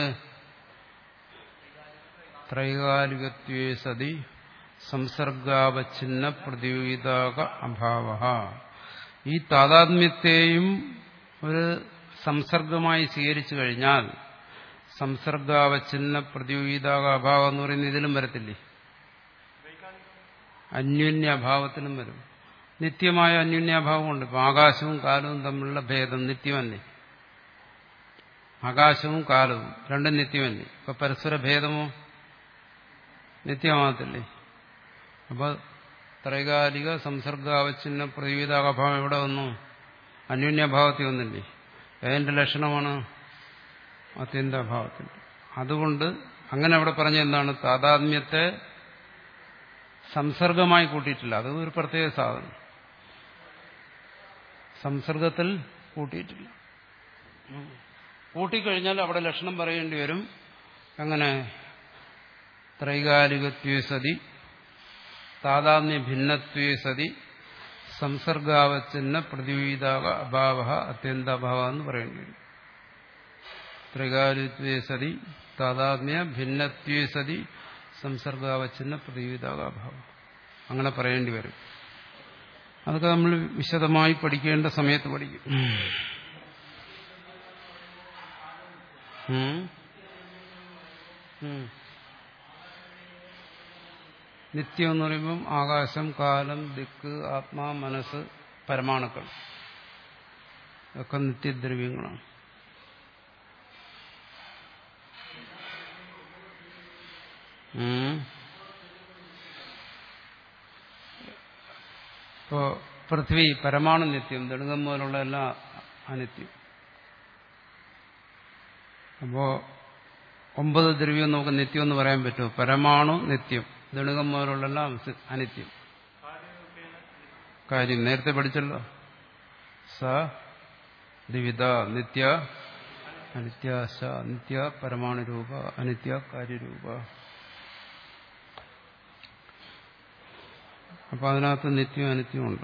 ത്രൈകാലികത്വേ സതി സംസർഗാവച്ഛിന്ന പ്രതിയോഗിതാക അഭാവ. ഈ താദാത്മ്യത്തെയും ഒരു സംസർഗമായി സ്വീകരിച്ചു കഴിഞ്ഞാൽ സംസർഗാവച്ഛിന്ന പ്രതിയോഗിതാക അഭാവം എന്ന് പറയുന്നത് ഇതിലും വരത്തില്ലേ? അന്യോന്യാഭാവത്തിലും വരും. നിത്യമായ അന്യോന്യാഭാവമുണ്ട്. ഇപ്പം ആകാശവും കാലവും തമ്മിലുള്ള ഭേദം നിത്യമല്ലേ? ആകാശവും കാലവും രണ്ടും നിത്യമല്ലേ? ഇപ്പൊ പരസ്പര ഭേദമോ നിത്യമാകത്തില്ലേ? അപ്പൊ ത്രൈകാലിക സംസർഗാവച്ഛിന്ന പ്രതിവിധാഭാവം എവിടെ വന്നു? അന്യോന്യഭാവത്തിൽ വന്നില്ലേ? ഏതിന്റെ ലക്ഷണമാണ്? അത്യന്താഭാവത്തിന്റെ. അതുകൊണ്ട് അങ്ങനെ അവിടെ പറഞ്ഞ എന്താണ്? താദാത്മ്യത്തെ സംസർഗമായി കൂട്ടിയിട്ടില്ല. അത് ഒരു പ്രത്യേക സാധനം. സംസർഗത്തിൽ കൂട്ടിയിട്ടില്ല. കൂട്ടിക്കഴിഞ്ഞാൽ അവിടെ ലക്ഷണം പറയേണ്ടി വരും. അങ്ങനെ ത്രൈകാലികത്വേ സതി താദാത്മ്യ ഭിന്നത്വേ സതി സംസർഗാവച്ഛിന്ന പ്രതിവിധാക അഭാവ അത്യന്താഭാവ എന്ന് പറയേണ്ടി വരും. ത്രൈകാലികത്വേ സതി താദാത്മ്യ ഭിന്നത്വേ സതി സംസർഗാവച്ഛിന്ന പ്രതിവിധാക അഭാവം അങ്ങനെ പറയേണ്ടി വരും. അതൊക്കെ നമ്മൾ വിശദമായി പഠിക്കേണ്ട സമയത്ത് പഠിക്കും. നിത്യം എന്ന് പറയുമ്പം ആകാശം, കാലം, ദിക്ക്, ആത്മാ, മനസ്സ്, പരമാണുക്കൾ ഒക്കെ നിത്യദ്രവ്യങ്ങളാണ്. ഇപ്പോ പൃഥ്വി പരമാണു നിത്യം, ദണുകം പോലുള്ള എല്ലാം അനിത്യം. അപ്പോ ഒമ്പത് ദ്രവ്യം നമുക്ക് നിത്യം എന്ന് പറയാൻ പറ്റുമോ? പരമാണു നിത്യം, ദണുകം പോലുള്ള എല്ലാം അനിത്യം. കാര്യം നേരത്തെ പഠിച്ചല്ലോ. സ ദ്വിവിധ നിത്യ അനിത്യ, സ നിത്യ പരമാണു രൂപ, അനിത്യ കാര്യരൂപ. അപ്പൊ അതിനകത്ത് നിത്യവും അനിത്യവും ഉണ്ട്.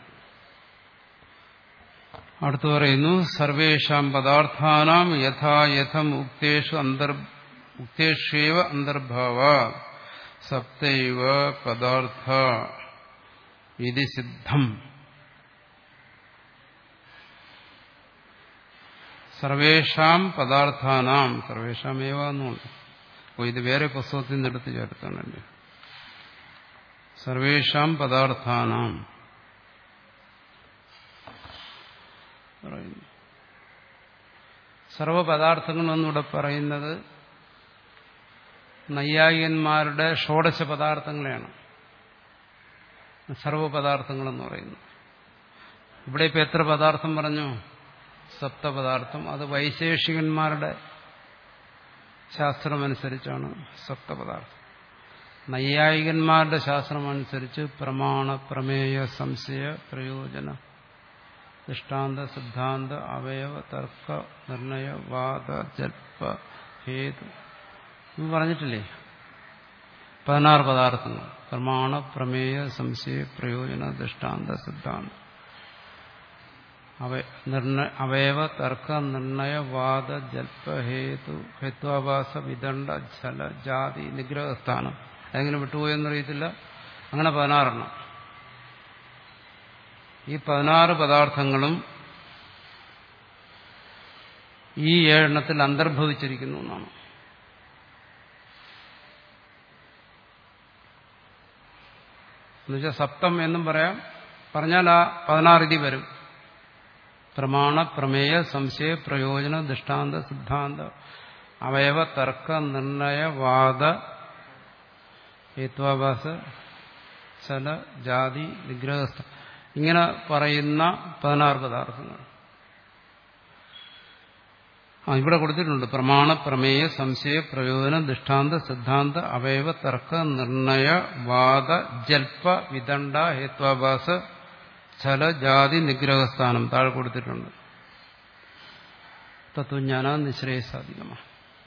അടുത്ത് പറയുന്നു സർവേഷാം പദാർത്ഥാനാം യഥായഥം ഉക്തേഷു അന്തർ ഉക്തേഷ്വേവ അന്തർഭാവ സപ്തൈവ പദാർത്ഥ ഇതി സിദ്ധം. സർവേഷാം പദാർത്ഥാനാം, സർവേഷാം ഏവ എന്നുണ്ട്. അപ്പോൾ ഇത് വേറെ പുസ്തകത്തിൽ നിന്ന് എടുത്ത് ചേർത്താണല്ലേ. സർവേഷാം പദാർത്ഥാനാം പറയുന്നു. സർവപദാർത്ഥങ്ങളെന്നിവിടെ പറയുന്നത് നൈയായികന്മാരുടെ ഷോഡശ പദാർത്ഥങ്ങളെയാണ് സർവപദാർത്ഥങ്ങളെന്ന് പറയുന്നു. ഇവിടെ ഇപ്പം എത്ര പദാർത്ഥം പറഞ്ഞു? സപ്തപദാർത്ഥം. അത് വൈശേഷികന്മാരുടെ ശാസ്ത്രമനുസരിച്ചാണ് സപ്തപദാർത്ഥം. നൈയായികന്മാരുടെ ശാസ്ത്രമനുസരിച്ച് പ്രമാണ പ്രമേയ സംശയ പ്രയോജന ദൃഷ്ടാന്ത സിദ്ധാന്ത അവയവ തർക്ക നിർണയ വാദ ജൽപ്പ ഹേതു എന്ന് പറഞ്ഞിട്ടില്ലേ? പതിനാറ് പദാർത്ഥങ്ങൾ. പ്രമാണ പ്രമേയ സംശയ പ്രയോജന ദൃഷ്ടാന്ത സിദ്ധാന്ത അവയവ തർക്ക നിർണയ വാദ ജൽപ്പ ഹേതു ഹേത്വാഭാസ വിദണ്ഡ ജല ജാതി നിഗ്രഹസ്ഥാനം. അതെങ്ങനെ വിട്ടുപോയെന്നറിയത്തില്ല. അങ്ങനെ പതിനാറെണ്ണം. ഈ പതിനാറ് പദാർത്ഥങ്ങളും ഈ ഏഴെണ്ണത്തിൽ അന്തർഭവിച്ചിരിക്കുന്നു എന്നാണ്. എന്നുവെച്ചാൽ സപ്തം എന്നും പറയാം. പറഞ്ഞാൽ ആ പതിനാറ് ഇതി വരും. പ്രമാണ പ്രമേയ സംശയ പ്രയോജന ദൃഷ്ടാന്ത സിദ്ധാന്ത അവയവ തർക്ക നിർണയ വാദ ഹേത്വാഭാസ ചല ജാതി നിഗ്രഹസ്ഥ, ഇങ്ങനെ പറയുന്ന പതിനാറ് പദാർത്ഥങ്ങൾ ആ ഇവിടെ കൊടുത്തിട്ടുണ്ട്. പ്രമാണ പ്രമേയ സംശയ പ്രയോജന ദൃഷ്ടാന്ത സിദ്ധാന്ത അവയവ തർക്ക നിർണയ വാദ ജൽപ്പ വിദണ്ഡ ഹേത്വാഭാസ ഛല ജാതി നിഗ്രഹസ്ഥാനം താഴെ കൊടുത്തിട്ടുണ്ട്. തത്വജ്ഞാന നിശ്രേയസാധികമാണ്.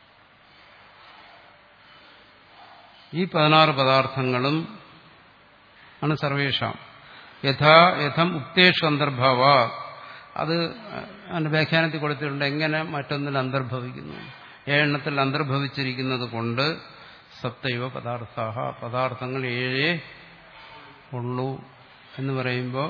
ഈ പതിനാറ് പദാർത്ഥങ്ങളും ആണ് സർവേഷാം യഥാ യഥം ഉക്തേഷു അന്തർഭാവ. അത് അതിന്റെ വ്യാഖ്യാനത്തിൽ കൊടുത്തിട്ടുണ്ട് എങ്ങനെ മറ്റൊന്നിൽ അന്തർഭവിക്കുന്നു. ഏഴെണ്ണത്തിൽ അന്തർഭവിച്ചിരിക്കുന്നത് കൊണ്ട് സപ്തൈവ പദാർത്ഥാഹ, പദാർത്ഥങ്ങൾ ഏഴേ ഉള്ളൂ എന്ന് പറയുമ്പോൾ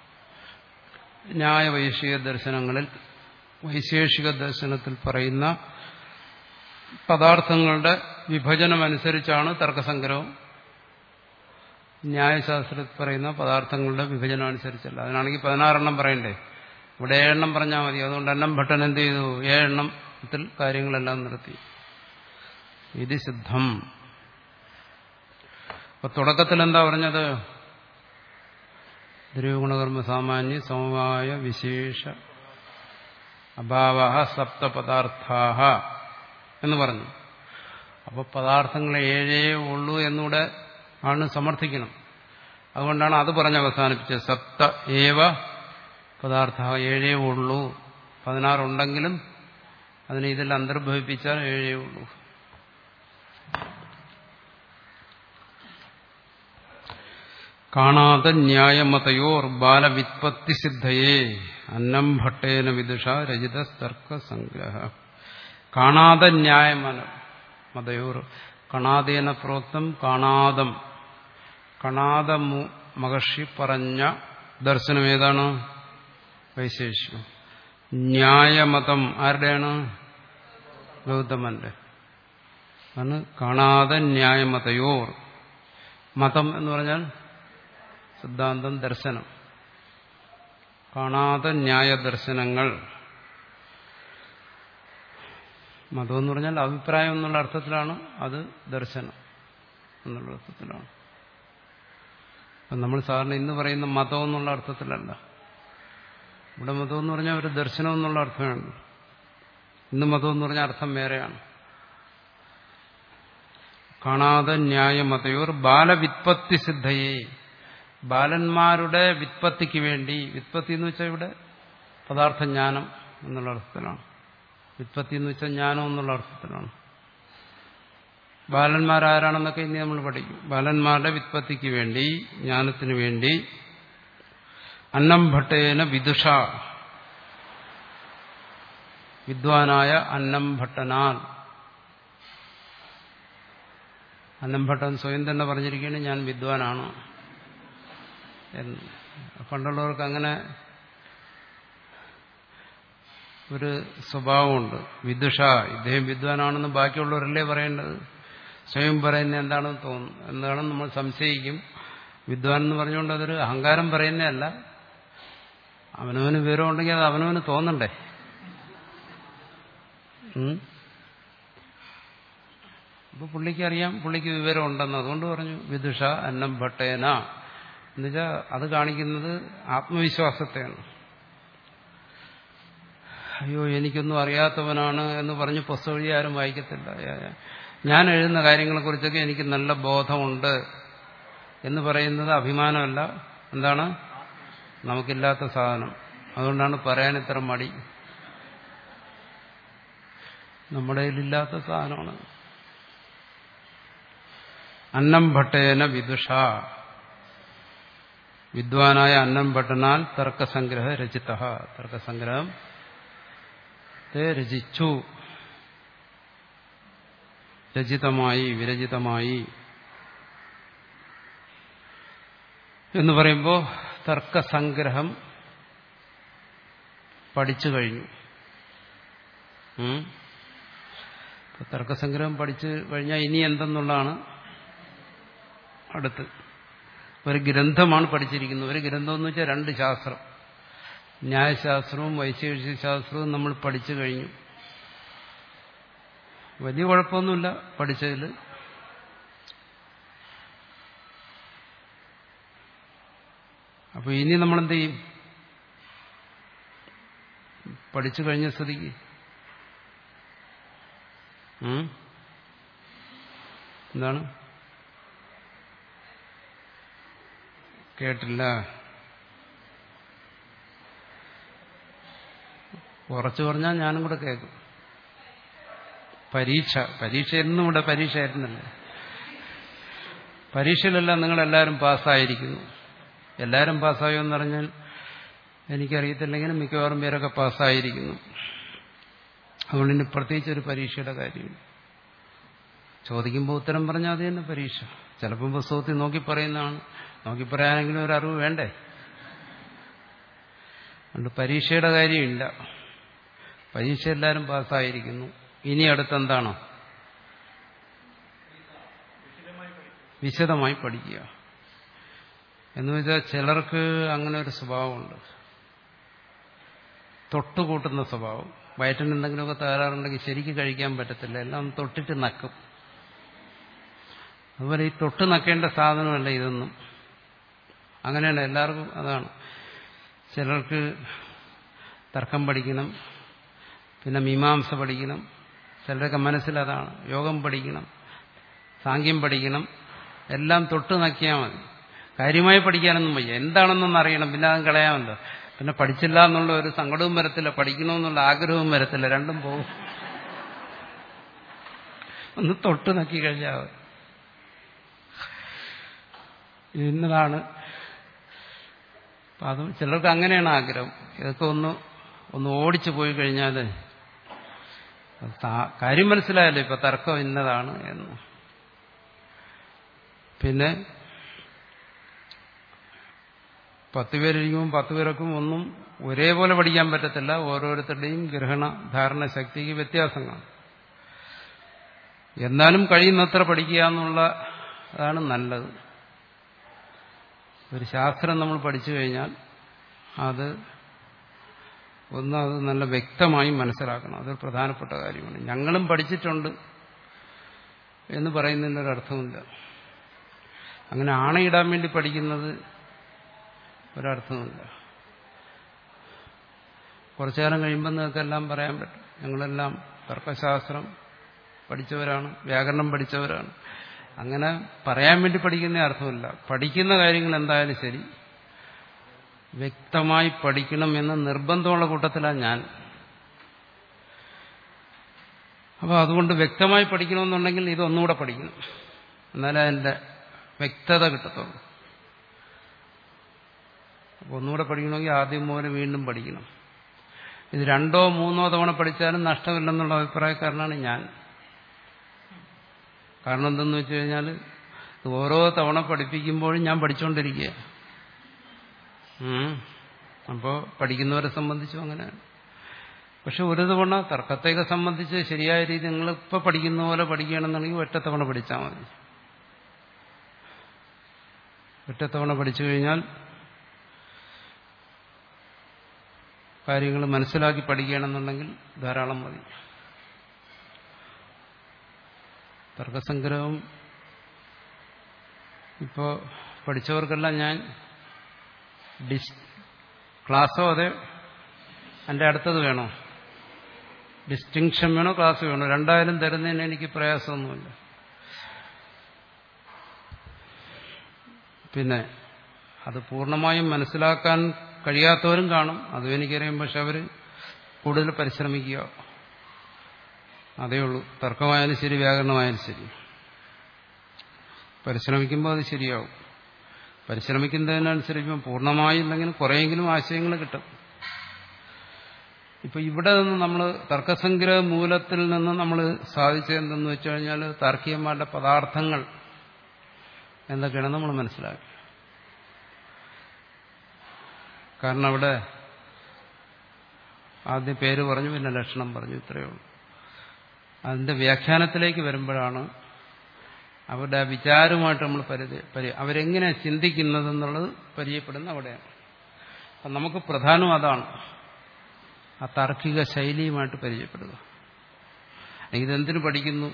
ന്യായ വൈശേഷിക ദർശനങ്ങളിൽ വൈശേഷിക ദർശനത്തിൽ പറയുന്ന പദാർത്ഥങ്ങളുടെ വിഭജനമനുസരിച്ചാണ് തർക്കസംഗ്രഹം. ന്യായശാസ്ത്രത്തിൽ പറയുന്ന പദാർത്ഥങ്ങളുടെ വിഭജനം അനുസരിച്ചല്ല. അതിനാണെങ്കിൽ പതിനാറെണ്ണം പറയണ്ടേ? ഇവിടെ ഏഴെണ്ണം പറഞ്ഞാൽ മതി. അതുകൊണ്ട് എണ്ണം ഭട്ടൻ എന്ത് ചെയ്തു? ഏഴെണ്ണത്തിൽ കാര്യങ്ങളെല്ലാം നിർത്തി. ഇത് സിദ്ധം. അപ്പൊ തുടക്കത്തിൽ എന്താ പറഞ്ഞത്? ദ്രവ്യഗുണകർമ്മ സാമാന്യ സമവായ വിശേഷ അഭാവ സപ്തപദാർത്ഥാഹ എന്ന് പറഞ്ഞു. അപ്പോൾ പദാർത്ഥങ്ങൾ ഏഴേ ഉള്ളൂ എന്നൂടെ ആണ് സമർത്ഥിക്കണം. അതുകൊണ്ടാണ് അത് പറഞ്ഞ് അവസാനിപ്പിച്ചത്. സപ്ത ഏവ പദാർത്ഥ, ഏഴേ ഉള്ളൂ. പതിനാറുണ്ടെങ്കിലും അതിനെ ഇതിൽ അന്തർഭവിപ്പിച്ചാൽ ഏഴേ ഉള്ളൂ. കാണാത ന്യായമതയോർ ബാലവിത്പത്തി സിദ്ധയേ അന്നം ഭട്ടേന വിദുഷ രചിത തർക്ക സംഗ്രഹ. കാണാത ന്യായമന മതയോർ, കണാദേന പ്രോക്തം കാണാദം. കണാദ മഹർഷി പറഞ്ഞ ദർശനം ഏതാണ്? വൈശേഷികം. ന്യായമതം ആരുടെയാണ്? ഗൗതമന്റെ. ആണ് കാണാത ന്യായമതയോർ. മതം എന്ന് പറഞ്ഞാൽ സിദ്ധാന്തം, ദർശനം. കാണാതെ ന്യായ ദർശനങ്ങൾ. മതം എന്ന് പറഞ്ഞാൽ അഭിപ്രായം എന്നുള്ള അർത്ഥത്തിലാണ് അത് ദർശനം. എന്നുള്ള അർത്ഥത്തിലാണ്. അപ്പം നമ്മൾ സാറിന് ഇന്ന് പറയുന്ന മതം എന്നുള്ള അർത്ഥത്തിലല്ല. ഇവിടെ മതം എന്ന് പറഞ്ഞാൽ ഒരു ദർശനം എന്നുള്ള അർത്ഥമാണ്. ഇന്ന് മതം എന്ന് പറഞ്ഞാൽ അർത്ഥം വേറെയാണ്. കാണാതെ ന്യായമതയോർ ബാലവിത്പത്തി സിദ്ധയെ, ബാലന്മാരുടെ വിത്പത്തിക്ക് വേണ്ടി, വിത്പത്തി എന്ന് വെച്ചാൽ ഇവിടെ പദാർത്ഥ ജ്ഞാനം എന്നുള്ള അർത്ഥത്തിലാണ്. വിത്പത്തി എന്ന് വെച്ചാൽ ജ്ഞാനം എന്നുള്ള അർത്ഥത്തിലാണ്. ബാലന്മാരാരാണെന്നൊക്കെ ഇനി നമ്മൾ പഠിക്കും. ബാലന്മാരുടെ വിത്പത്തിക്ക് വേണ്ടി, ജ്ഞാനത്തിന് വേണ്ടി അന്നം ഭട്ടേന വിദുഷ, വിദ്വാനായ അന്നം ഭട്ടനാൽ. അന്നം ഭട്ടൻ സ്വയം തന്നെ പറഞ്ഞിരിക്കുകയാണ് ഞാൻ വിദ്വാനാണ് എന്ന്. പണ്ടുള്ളവർക്ക് അങ്ങനെ ഒരു സ്വഭാവമുണ്ട്. വിദുഷ, ഇദ്ദേഹം വിദ്വാനാണെന്ന് ബാക്കിയുള്ളവരല്ലേ പറയേണ്ടത്, സ്വയം പറയുന്നത് എന്താണെന്ന് തോന്നും. എന്താണെന്ന് നമ്മൾ സംശയിക്കും. വിദ്വാൻ എന്ന് പറഞ്ഞുകൊണ്ട് അതൊരു അഹങ്കാരം പറയുന്നതല്ല. അവനവന് വിവരം ഉണ്ടെങ്കിൽ അത് അവനവന് തോന്നണ്ടേ. അപ്പൊ പുള്ളിക്ക് അറിയാം, പുള്ളിക്ക് വിവരം ഉണ്ടെന്ന്. അതുകൊണ്ട് പറഞ്ഞു വിദുഷ അന്നം ഭട്ടേന. എന്നുവെച്ചാൽ അത് കാണിക്കുന്നത് ആത്മവിശ്വാസത്തെയാണ്. അയ്യോ എനിക്കൊന്നും അറിയാത്തവനാണ് എന്ന് പറഞ്ഞ് പുസ്തകം എഴുതി ആരും വായിക്കത്തില്ല. ഞാൻ എഴുതുന്ന കാര്യങ്ങളെക്കുറിച്ചൊക്കെ എനിക്ക് നല്ല ബോധമുണ്ട് എന്ന് പറയുന്നത് അഭിമാനമല്ല. എന്താണ്? നമുക്കില്ലാത്ത സാധനം. അതുകൊണ്ടാണ് പറയാൻ ഇത്ര മടി. നമ്മുടെ കയ്യിലില്ലാത്ത സാധനമാണ്. അന്നം ഭട്ടേന വിദുഷ, വിദ്വാനായ അന്നം ഭട്ടനാൽ തർക്കസംഗ്രഹ രചിത, തർക്കസംഗ്രഹം രചിച്ചു, രചിതമായി, വിരചിതമായി എന്ന് പറയുമ്പോൾ തർക്കസംഗ്രഹം പഠിച്ചു കഴിഞ്ഞു. തർക്കസംഗ്രഹം പഠിച്ചു കഴിഞ്ഞാൽ ഇനി എന്തെന്നുള്ളതാണ് അടുത്ത്. ഒരു ഗ്രന്ഥമാണ് പഠിച്ചിരിക്കുന്നത്. ഒരു ഗ്രന്ഥം എന്ന് വെച്ചാൽ രണ്ട് ശാസ്ത്രം, ന്യായശാസ്ത്രവും വൈശേഷിക ശാസ്ത്രവും നമ്മൾ പഠിച്ചു കഴിഞ്ഞു. വലിയ കുഴപ്പമൊന്നുമില്ല പഠിച്ചതിൽ. അപ്പൊ ഇനി നമ്മളെന്ത് ചെയ്യും? പഠിച്ചു കഴിഞ്ഞ സ്ഥിതിക്ക് എന്താണ്? കേട്ടില്ല. കുറച്ചു പറഞ്ഞാൽ ഞാനും കൂടെ കേൾക്കും. പരീക്ഷ പരീക്ഷ എന്നും ഇവിടെ പരീക്ഷ ആയിരുന്നല്ലേ. പരീക്ഷയിലെല്ലാം നിങ്ങളെല്ലാവരും പാസ്സായിരിക്കുന്നു. എല്ലാവരും പാസ്സായോ എന്ന് പറഞ്ഞാൽ എനിക്കറിയത്തില്ലെങ്കിലും മിക്കവാറും പേരൊക്കെ പാസ്സായിരിക്കുന്നു. അതുകൊണ്ട് ഇനി പ്രത്യേകിച്ചൊരു പരീക്ഷയുടെ കാര്യമില്ല. ചോദിക്കുമ്പോൾ ഉത്തരം പറഞ്ഞാൽ അത് തന്നെ പരീക്ഷ. ചിലപ്പോൾ പുസ്തകത്തിൽ നോക്കി പറയുന്നതാണ്. നോക്കി പറയാനെങ്കിലും ഒരു അറിവ് വേണ്ടേ. അതുകൊണ്ട് പരീക്ഷയുടെ കാര്യമില്ല. പരീക്ഷ എല്ലാവരും പാസ്സായിരിക്കുന്നു. ഇനി അടുത്തെന്താണോ? വിശദമായി പഠിക്കുക. എന്ന് വെച്ചാൽ ചിലർക്ക് അങ്ങനെ ഒരു സ്വഭാവമുണ്ട്, തൊട്ടുകൂട്ടുന്ന സ്വഭാവം. വയറ്റിന് എന്തെങ്കിലുമൊക്കെ തകരാറുണ്ടെങ്കിൽ ശരിക്കും കഴിക്കാൻ പറ്റത്തില്ല, എല്ലാം തൊട്ടിട്ട് നക്കും. അതുപോലെ ഈ തൊട്ട് നക്കേണ്ട സാധനമല്ല ഇതൊന്നും. അങ്ങനെയാണ് എല്ലാവർക്കും. അതാണ് ചിലർക്ക് തർക്കം പഠിക്കണം, പിന്നെ മീമാംസ പഠിക്കണം. ചിലരൊക്കെ മനസ്സിലതാണ് യോഗം പഠിക്കണം, സാങ്ക്യം പഠിക്കണം. എല്ലാം തൊട്ട് നക്കിയാൽ മതി. കാര്യമായി പഠിക്കാനൊന്നും വയ്യ. എന്താണെന്നൊന്നും അറിയണം, പിന്നെ അത് കളയാമല്ലോ. പിന്നെ പഠിച്ചില്ല എന്നുള്ള ഒരു സങ്കടവും വരത്തില്ല, പഠിക്കണമെന്നുള്ള ആഗ്രഹവും വരത്തില്ല. രണ്ടും പോകും. ഒന്ന് തൊട്ട് നക്കി കഴിഞ്ഞാൽ ഇന്നതാണ്. അത് ചിലർക്ക് അങ്ങനെയാണ് ആഗ്രഹം. ഇതൊക്കെ ഒന്ന് ഒന്ന് ഓടിച്ചു പോയി കഴിഞ്ഞാൽ കാര്യം മനസ്സിലായല്ലോ. ഇപ്പൊ തർക്കം ഇന്നതാണ് എന്ന്. പിന്നെ പത്ത് പേരിരിക്കുമ്പോൾ പത്ത് പേർക്കും ഒന്നും ഒരേപോലെ പഠിക്കാൻ പറ്റത്തില്ല. ഓരോരുത്തരുടെയും ഗ്രഹണ ധാരണ ശക്തിക്ക് വ്യത്യാസം കാണും. എന്നാലും കഴിയുന്നത്ര പഠിക്കുക എന്നുള്ള അതാണ് നല്ലത്. ഒരു ശാസ്ത്രം നമ്മൾ പഠിച്ചു കഴിഞ്ഞാൽ അത് ഒന്ന് അത് നല്ല വ്യക്തമായി മനസ്സിലാക്കണം. അതൊരു പ്രധാനപ്പെട്ട കാര്യമാണ്. ഞങ്ങളും പഠിച്ചിട്ടുണ്ട് എന്ന് പറയുന്നതിനൊരർത്ഥമില്ല. അങ്ങനെ ആണയിടാൻ വേണ്ടി പഠിക്കുന്നത് ഒരർത്ഥമില്ല. കുറച്ചു കാലം കഴിയുമ്പോൾ നിങ്ങൾക്കെല്ലാം പറയാൻ പറ്റും, ഞങ്ങളെല്ലാം തർക്കശാസ്ത്രം പഠിച്ചവരാണ്, വ്യാകരണം പഠിച്ചവരാണ്. അങ്ങനെ പറയാൻ വേണ്ടി പഠിക്കുന്ന അർത്ഥമില്ല. പഠിക്കുന്ന കാര്യങ്ങൾ എന്തായാലും ശരി വ്യക്തമായി പഠിക്കണം എന്ന് നിർബന്ധമുള്ള കൂട്ടത്തിലാണ് ഞാൻ. അപ്പോൾ അതുകൊണ്ട് വ്യക്തമായി പഠിക്കണമെന്നുണ്ടെങ്കിൽ ഇതൊന്നുകൂടെ പഠിക്കണം, എന്നാലേ അതിൻ്റെ വ്യക്തത കിട്ടത്തുള്ളൂ. അപ്പോൾ ഒന്നുകൂടെ പഠിക്കണമെങ്കിൽ ആദ്യം മുതൽ വീണ്ടും പഠിക്കണം. ഇത് രണ്ടോ മൂന്നോ തവണ പഠിച്ചാലും നഷ്ടമില്ലെന്നുള്ള അഭിപ്രായക്കാരനാണ് ഞാൻ. കാരണം എന്തെന്ന് വെച്ച് കഴിഞ്ഞാൽ ഓരോ തവണ പഠിപ്പിക്കുമ്പോഴും ഞാൻ പഠിച്ചുകൊണ്ടിരിക്കുക. അപ്പോൾ പഠിക്കുന്നവരെ സംബന്ധിച്ചും അങ്ങനെയാണ്. പക്ഷെ ഒരു തവണ തർക്കത്തെയൊക്കെ സംബന്ധിച്ച് ശരിയായ രീതി നിങ്ങളിപ്പോൾ പഠിക്കുന്ന പോലെ പഠിക്കുകയാണെന്നുണ്ടെങ്കിൽ ഒറ്റത്തവണ പഠിച്ചാൽ മതി. ഒറ്റത്തവണ പഠിച്ചു കഴിഞ്ഞാൽ കാര്യങ്ങൾ മനസ്സിലാക്കി പഠിക്കുകയാണെന്നുണ്ടെങ്കിൽ ധാരാളം മതി. തർക്കസംഗ്രഹം ഇപ്പോൾ പഠിച്ചവർക്കെല്ലാം ഞാൻ ഡിസ് ക്ലാസ്സോ അതെ എൻ്റെ അടുത്തത് വേണോ, ഡിസ്റ്റിങ്ഷൻ വേണോ ക്ലാസ് വേണോ, രണ്ടായാലും തരുന്നതിന് എനിക്ക് പ്രയാസമൊന്നുമില്ല. പിന്നെ അത് പൂർണ്ണമായും മനസ്സിലാക്കാൻ കഴിയാത്തവരും കാണും, അതും എനിക്കറിയാം. പക്ഷെ അവർ കൂടുതൽ പരിശ്രമിക്കുക, അതേ ഉള്ളൂ. തർക്കമായാലും ശരി വ്യാകരണമായാലും ശരി പരിശ്രമിക്കുമ്പോൾ അത് ശരിയാവും. പരിശ്രമിക്കുന്നതിനനുസരിച്ച് പൂർണ്ണമായില്ലെങ്കിലും കുറേയെങ്കിലും ആശയങ്ങൾ കിട്ടും. ഇപ്പൊ ഇവിടെ നിന്ന് നമ്മൾ തർക്കസംഗ്രഹ മൂലത്തിൽ നിന്ന് നമ്മൾ സാധിച്ചതെന്തെന്ന് വെച്ചു കഴിഞ്ഞാൽ താർക്കികന്മാരുടെ പദാർത്ഥങ്ങൾ എന്തൊക്കെയാണ് നമ്മൾ മനസ്സിലാക്കി. കാരണം അവിടെ ആദ്യം പേര് പറഞ്ഞു, പിന്നെ ലക്ഷണം പറഞ്ഞു, ഇത്രയേ ഉള്ളൂ. അതിന്റെ വ്യാഖ്യാനത്തിലേക്ക് വരുമ്പോഴാണ് അവരുടെ വിചാരവുമായിട്ട് നമ്മൾ പരി അവരെങ്ങനെ ചിന്തിക്കുന്നതെന്നുള്ളത് പരിചയപ്പെടുന്ന അവിടെയാണ്. അപ്പം നമുക്ക് പ്രധാനം അതാണ്, ആ താർക്കിക ശൈലിയുമായിട്ട് പരിചയപ്പെടുക. ഇതെന്തിനു പഠിക്കുന്നു,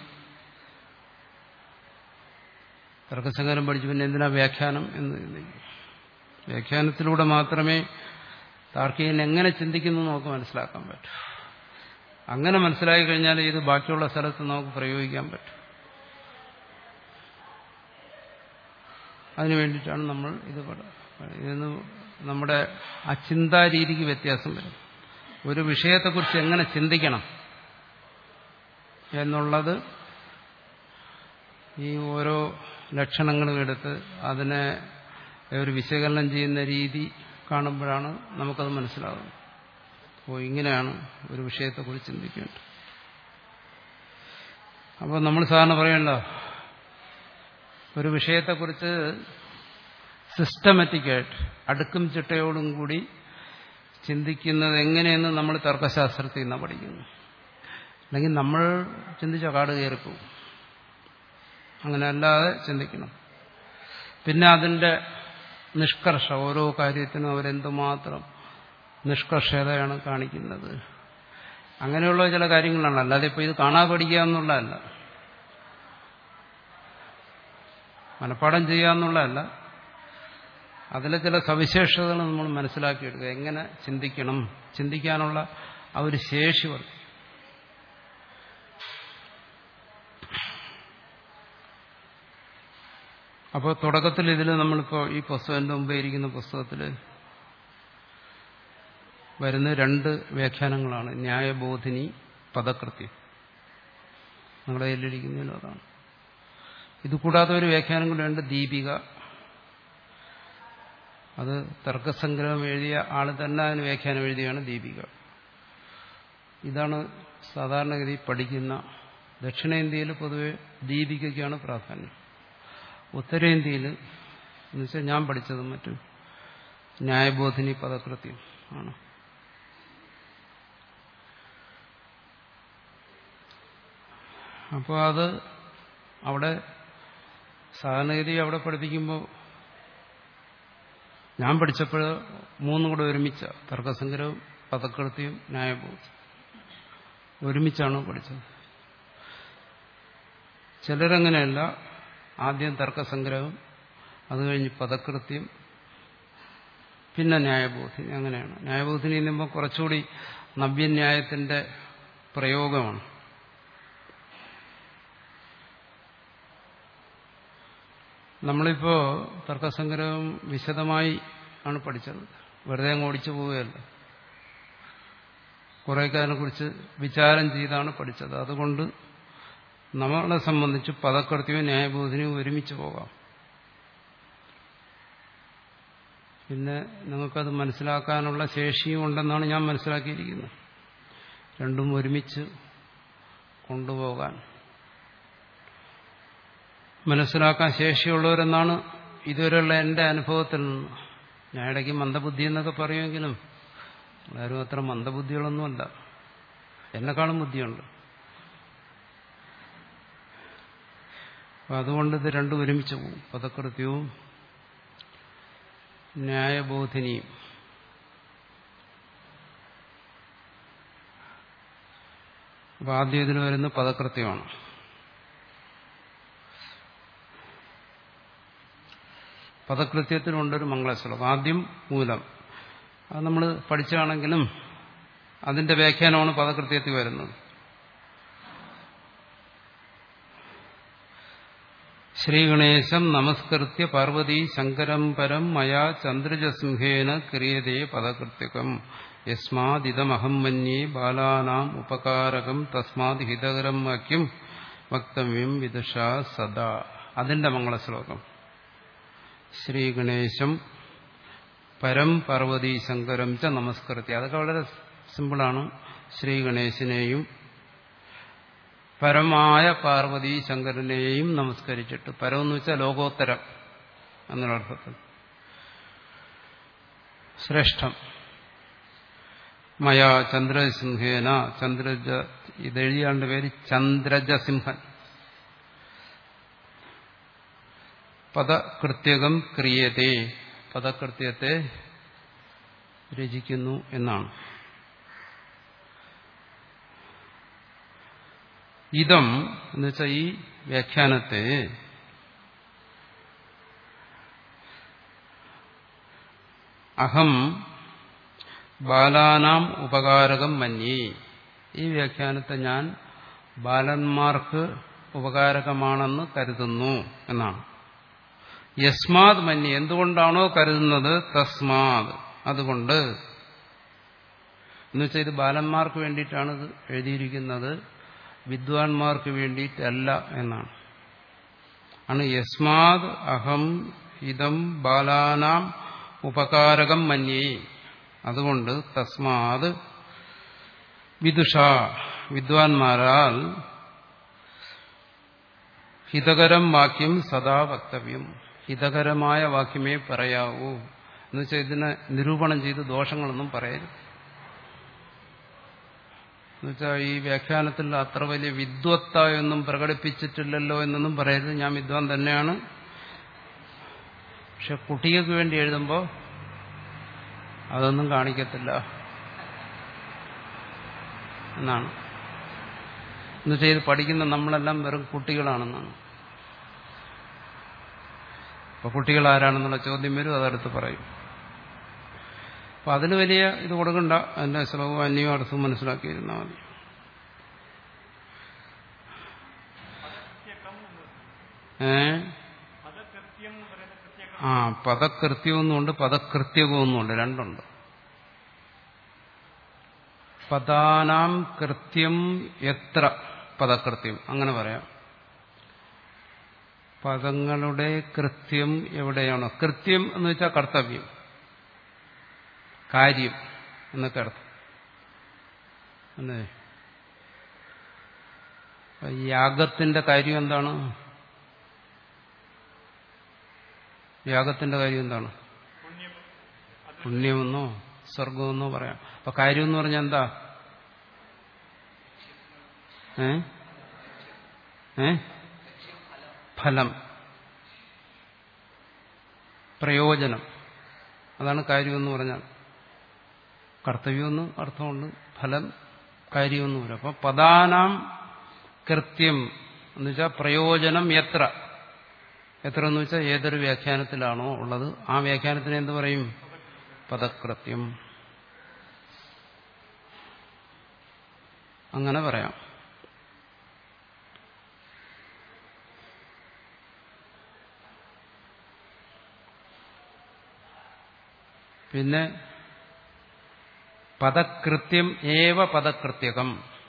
തർക്കസംഗ്രഹം പഠിച്ചു പിന്നെ എന്തിനാ വ്യാഖ്യാനം എന്ന് ചിന്തിക്കും. വ്യാഖ്യാനത്തിലൂടെ മാത്രമേ താർക്കികൻ എങ്ങനെ ചിന്തിക്കുന്നു നമുക്ക് മനസ്സിലാക്കാൻ പറ്റൂ. അങ്ങനെ മനസ്സിലാക്കി കഴിഞ്ഞാൽ ഇത് ബാക്കിയുള്ള സ്ഥലത്ത് നമുക്ക് പ്രയോഗിക്കാൻ പറ്റും. അതിനു വേണ്ടിയിട്ടാണ് നമ്മൾ ഇത് ഇതിന് നമ്മുടെ ആ ചിന്താരീതിക്ക് വ്യത്യാസം വരും. ഒരു വിഷയത്തെക്കുറിച്ച് എങ്ങനെ ചിന്തിക്കണം എന്നുള്ളത് ഈ ഓരോ ലക്ഷണങ്ങളും എടുത്ത് അതിനെ ഒരു വിശകലനം ചെയ്യുന്ന രീതി കാണുമ്പോഴാണ് നമുക്കത് മനസ്സിലാകുന്നത്. അപ്പോൾ ഇങ്ങനെയാണ് ഒരു വിഷയത്തെക്കുറിച്ച് ചിന്തിക്കേണ്ടത്. അപ്പോൾ നമ്മൾ സാധാരണ പറയല്ലോ, ഒരു വിഷയത്തെക്കുറിച്ച് സിസ്റ്റമാറ്റിക്കായിട്ട് അടുക്കും ചിട്ടയോടും കൂടി ചിന്തിക്കുന്നത് എങ്ങനെയെന്ന് നമ്മൾ തർക്കശാസ്ത്രത്തിൽ നിന്നാണ് പഠിക്കുന്നു. അല്ലെങ്കിൽ നമ്മൾ ചിന്തിച്ച കാട് കയറിപ്പോവും. അങ്ങനെ അല്ലാതെ ചിന്തിക്കണം. പിന്നെ അതിൻ്റെ നിഷ്കർഷ, ഓരോ കാര്യത്തിനും അവരെന്തുമാത്രം നിഷ്കർഷതയാണ് കാണിക്കുന്നത്, അങ്ങനെയുള്ള ചില കാര്യങ്ങളാണ്. അല്ലാതെ ഇപ്പോൾ ഇത് കാണാതെ പഠിക്കുക എന്നുള്ളതല്ല, മനഃപ്പാഠം ചെയ്യുക എന്നുള്ളതല്ല. അതിലെ ചില സവിശേഷതകൾ നമ്മൾ മനസ്സിലാക്കിയെടുക്കുക, എങ്ങനെ ചിന്തിക്കണം, ചിന്തിക്കാനുള്ള ആ ഒരു ശേഷി വർദ്ധിക്കും. അപ്പോൾ തുടക്കത്തിൽ ഇതിൽ നമ്മളിപ്പോൾ ഈ പുസ്തകത്തിന്റെ മുമ്പേ ഇരിക്കുന്ന പുസ്തകത്തിൽ വരുന്ന രണ്ട് വ്യാഖ്യാനങ്ങളാണ്, ന്യായബോധിനി, പദകൃത്യം. നിങ്ങളുടെ കയ്യിലിരിക്കുന്നതിലും അതാണ്. ഇത് കൂടാതെ ഒരു വ്യാഖ്യാനം കൂടെയുണ്ട്, ദീപിക. അത് തർക്കസംഗ്രഹം എഴുതിയ ആൾ തന്നെ അതിന് വ്യാഖ്യാനം എഴുതിയാണ് ദീപിക. ഇതാണ് സാധാരണഗതി പഠിക്കുന്ന. ദക്ഷിണേന്ത്യയിൽ പൊതുവെ ദീപികയ്ക്കാണ് പ്രാധാന്യം. ഉത്തരേന്ത്യയിൽ എന്നുവെച്ചാൽ ഞാൻ പഠിച്ചതും മറ്റും ന്യായബോധിനി, പദകൃത്യം ആണ്. അപ്പോൾ അത് അവിടെ സാധാരണഗതി അവിടെ പഠിപ്പിക്കുമ്പോൾ ഞാൻ പഠിച്ചപ്പോൾ മൂന്നും കൂടെ ഒരുമിച്ച തർക്കസംഗ്രഹവും പദകൃത്യവും ന്യായബോധം ഒരുമിച്ചാണ് പഠിച്ചത്. ചിലരങ്ങനെയല്ല, ആദ്യം തർക്കസംഗ്രഹം അത് കഴിഞ്ഞ് പദകൃത്യം, പിന്നെ ന്യായബോധിനി. അങ്ങനെയാണ്. ന്യായബോധിനി എന്നുമ്പോൾ കുറച്ചുകൂടി നവ്യന്യായത്തിന്റെ പ്രയോഗമാണ്. നമ്മളിപ്പോ തർക്കസംഗ്രഹം വിശദമായി ആണ് പഠിച്ചത്. വെറുതെ അങ്ങ് ഓടിച്ചു പോവുകയല്ല. കുറേയൊക്കെ അതിനെക്കുറിച്ച് വിചാരം ചെയ്താണ് പഠിച്ചത്. അതുകൊണ്ട് നമ്മളെ സംബന്ധിച്ച് പദകൃത്യവും ന്യായബോധിനിയും ഒരുമിച്ച് പോകാം. പിന്നെ നിങ്ങൾക്കത് മനസ്സിലാക്കാനുള്ള ശേഷിയും ഉണ്ടെന്നാണ് ഞാൻ മനസ്സിലാക്കിയിരിക്കുന്നത്. രണ്ടും ഒരുമിച്ച് കൊണ്ടുപോകാൻ മനസ്സിലാക്കാൻ ശേഷിയുള്ളവരെന്നാണ് ഇതുവരെയുള്ള എൻ്റെ അനുഭവത്തിൽ നിന്ന്. ഞാൻ ഇടയ്ക്ക് മന്ദബുദ്ധി എന്നൊക്കെ പറയുമെങ്കിലും ആരും അത്ര മന്ദബുദ്ധികളൊന്നുമല്ല. എന്നെക്കാളും ബുദ്ധിയുണ്ട്. അപ്പം അതുകൊണ്ട് ഇത് രണ്ടും ഒരുമിച്ച് പോകും. പദകൃത്യവും ന്യായബോധിനിയും. അപ്പം ആദ്യം ഇതിൽ വരുന്ന പദകൃത്യമാണ്. പദകൃത്യത്തിനുണ്ടൊരു മംഗളശ്ലോകം. ആദ്യം മൂലം. അത് നമ്മൾ പഠിച്ചാണെങ്കിലും അതിന്റെ വ്യാഖ്യാനമാണ് പദകൃത്യത്തിൽ വരുന്നത്. ശ്രീഗണേശം നമസ്കൃത്യ പാർവതി ശങ്കരം പരം മയാ ചന്ദ്രജസിംഹേന ക്രിയതേ പദകൃത്യകം യസ്മാദിദമഹം മന്യേ ബാലാനാം ഉപകാരകം തസ്മാത് ഹിതകരം വാക്യം വക്തവ്യം വിദുഷാ സദാ. അതിന്റെ മംഗളശ്ലോകം. ശ്രീഗണേശം പരം പാർവതി ശങ്കരം ച നമസ്കൃത്യ. അതൊക്കെ വളരെ സിമ്പിളാണ്. ശ്രീഗണേശനെയും പരമായ പാർവതി ശങ്കരനെയും നമസ്കരിച്ചിട്ട്, പരം എന്ന് വെച്ചാൽ ലോകോത്തരം എന്നൊരർത്ഥത്തിൽ ശ്രേഷ്ഠം. മയാ ചന്ദ്രസിംഹേന, ചന്ദ്രജ ഇതെഴുതിയാണ്ട് പേര് ചന്ദ്രജസിംഹൻ. പദകൃത്യകം ക്രിയതേ, പദകൃത്യത്തെ രചിക്കുന്നു എന്നാണ്. ഇതം എന്ന് വെച്ചാൽ ഈ വ്യാഖ്യാനത്തെ അഹം ബാലാനാം ഉപകാരകം മന്യേ, ഈ വ്യാഖ്യാനത്തെ ഞാൻ ബാലന്മാർക്ക് ഉപകാരകമാണെന്ന് കരുതുന്നു എന്നാണ്. യസ്മാത് മന്യേ, എന്തുകൊണ്ടാണോ കരുതുന്നത്, തസ്മാത്, അതുകൊണ്ട്. എന്നുവെച്ചാൽ ഇത് ബാലന്മാർക്ക് വേണ്ടിയിട്ടാണ് ഇത് എഴുതിയിരിക്കുന്നത്, വിദ്വാൻമാർക്ക് വേണ്ടിയിട്ടല്ല എന്നാണ്. ആണ് യസ്മാത് അഹം ഇതം ബാലാനാം ഉപകാരകം മന്യേ, അതുകൊണ്ട് തസ്മാത് വിദുഷ, വിദ്വാൻമാരാൽ ഹിതകരം വാക്യം സദാ വക്തവ്യം, ഹിതകരമായ വാക്യമേ പറയാവൂ. എന്നുവെച്ചാൽ ഇതിനെ നിരൂപണം ചെയ്ത് ദോഷങ്ങളൊന്നും പറയരുത്. എന്നുവെച്ചാൽ ഈ വ്യാഖ്യാനത്തിൽ അത്ര വലിയ വിദ്വത്തായൊന്നും പ്രകടിപ്പിച്ചിട്ടില്ലല്ലോ എന്നൊന്നും പറയരുത്. ഞാൻ വിദ്വാൻ തന്നെയാണ്, പക്ഷെ കുട്ടികൾക്ക് വേണ്ടി എഴുതുമ്പോൾ അതൊന്നും കാണിക്കത്തില്ല എന്നാണ്. എന്നുവെച്ചാൽ ഇത് പഠിക്കുന്ന നമ്മളെല്ലാം വെറും കുട്ടികളാണെന്നാണ്. അപ്പൊ കുട്ടികൾ ആരാണെന്നുള്ള ചോദ്യം വരും, അതടുത്ത് പറയും. അപ്പൊ അതിന് വലിയ ഇത് കൊടുക്കണ്ട. അതിന്റെ ശ്ലോകവും അന്യം അർത്ഥവും മനസ്സിലാക്കിയിരുന്നാൽ മതി. ഏ ആ പദകൃത്യവുമുണ്ട് പദകൃത്യകവുമുണ്ട്, രണ്ടുണ്ട്. പദാനാം കൃത്യം എത്ര പദകൃത്യം, അങ്ങനെ പറയാം. പദങ്ങളുടെ കൃത്യം എവിടെയാണോ, കൃത്യം എന്ന് വെച്ചാൽ കർത്തവ്യം, കാര്യം എന്നൊക്കെ അർത്ഥം. അല്ലേ? യാഗത്തിന്റെ കാര്യം എന്താണ്? യാഗത്തിന്റെ കാര്യം എന്താണ്? പുണ്യമെന്നോ സ്വർഗമെന്നോ പറയാം. അപ്പൊ കാര്യം എന്ന് പറഞ്ഞാൽ എന്താ? ഏ ഏ ഫലം, പ്രയോജനം, അതാണ് കാര്യമെന്ന് പറഞ്ഞാൽ. കർത്തവ്യമെന്ന് അർത്ഥമുണ്ട്, ഫലം കാര്യമെന്ന് പറയും. അപ്പൊ പദാനാം കൃത്യം എന്ന് വെച്ചാൽ പ്രയോജനം എത്ര എത്ര എന്ന് വെച്ചാൽ ഏതൊരു വ്യാഖ്യാനത്തിലാണോ ഉള്ളത് ആ വ്യാഖ്യാനത്തിന് എന്ത് പറയും? പദകൃത്യം. അങ്ങനെ പറയാം. പിന്നെ പദകൃത്യം ഏവ പദകൃത്യകം.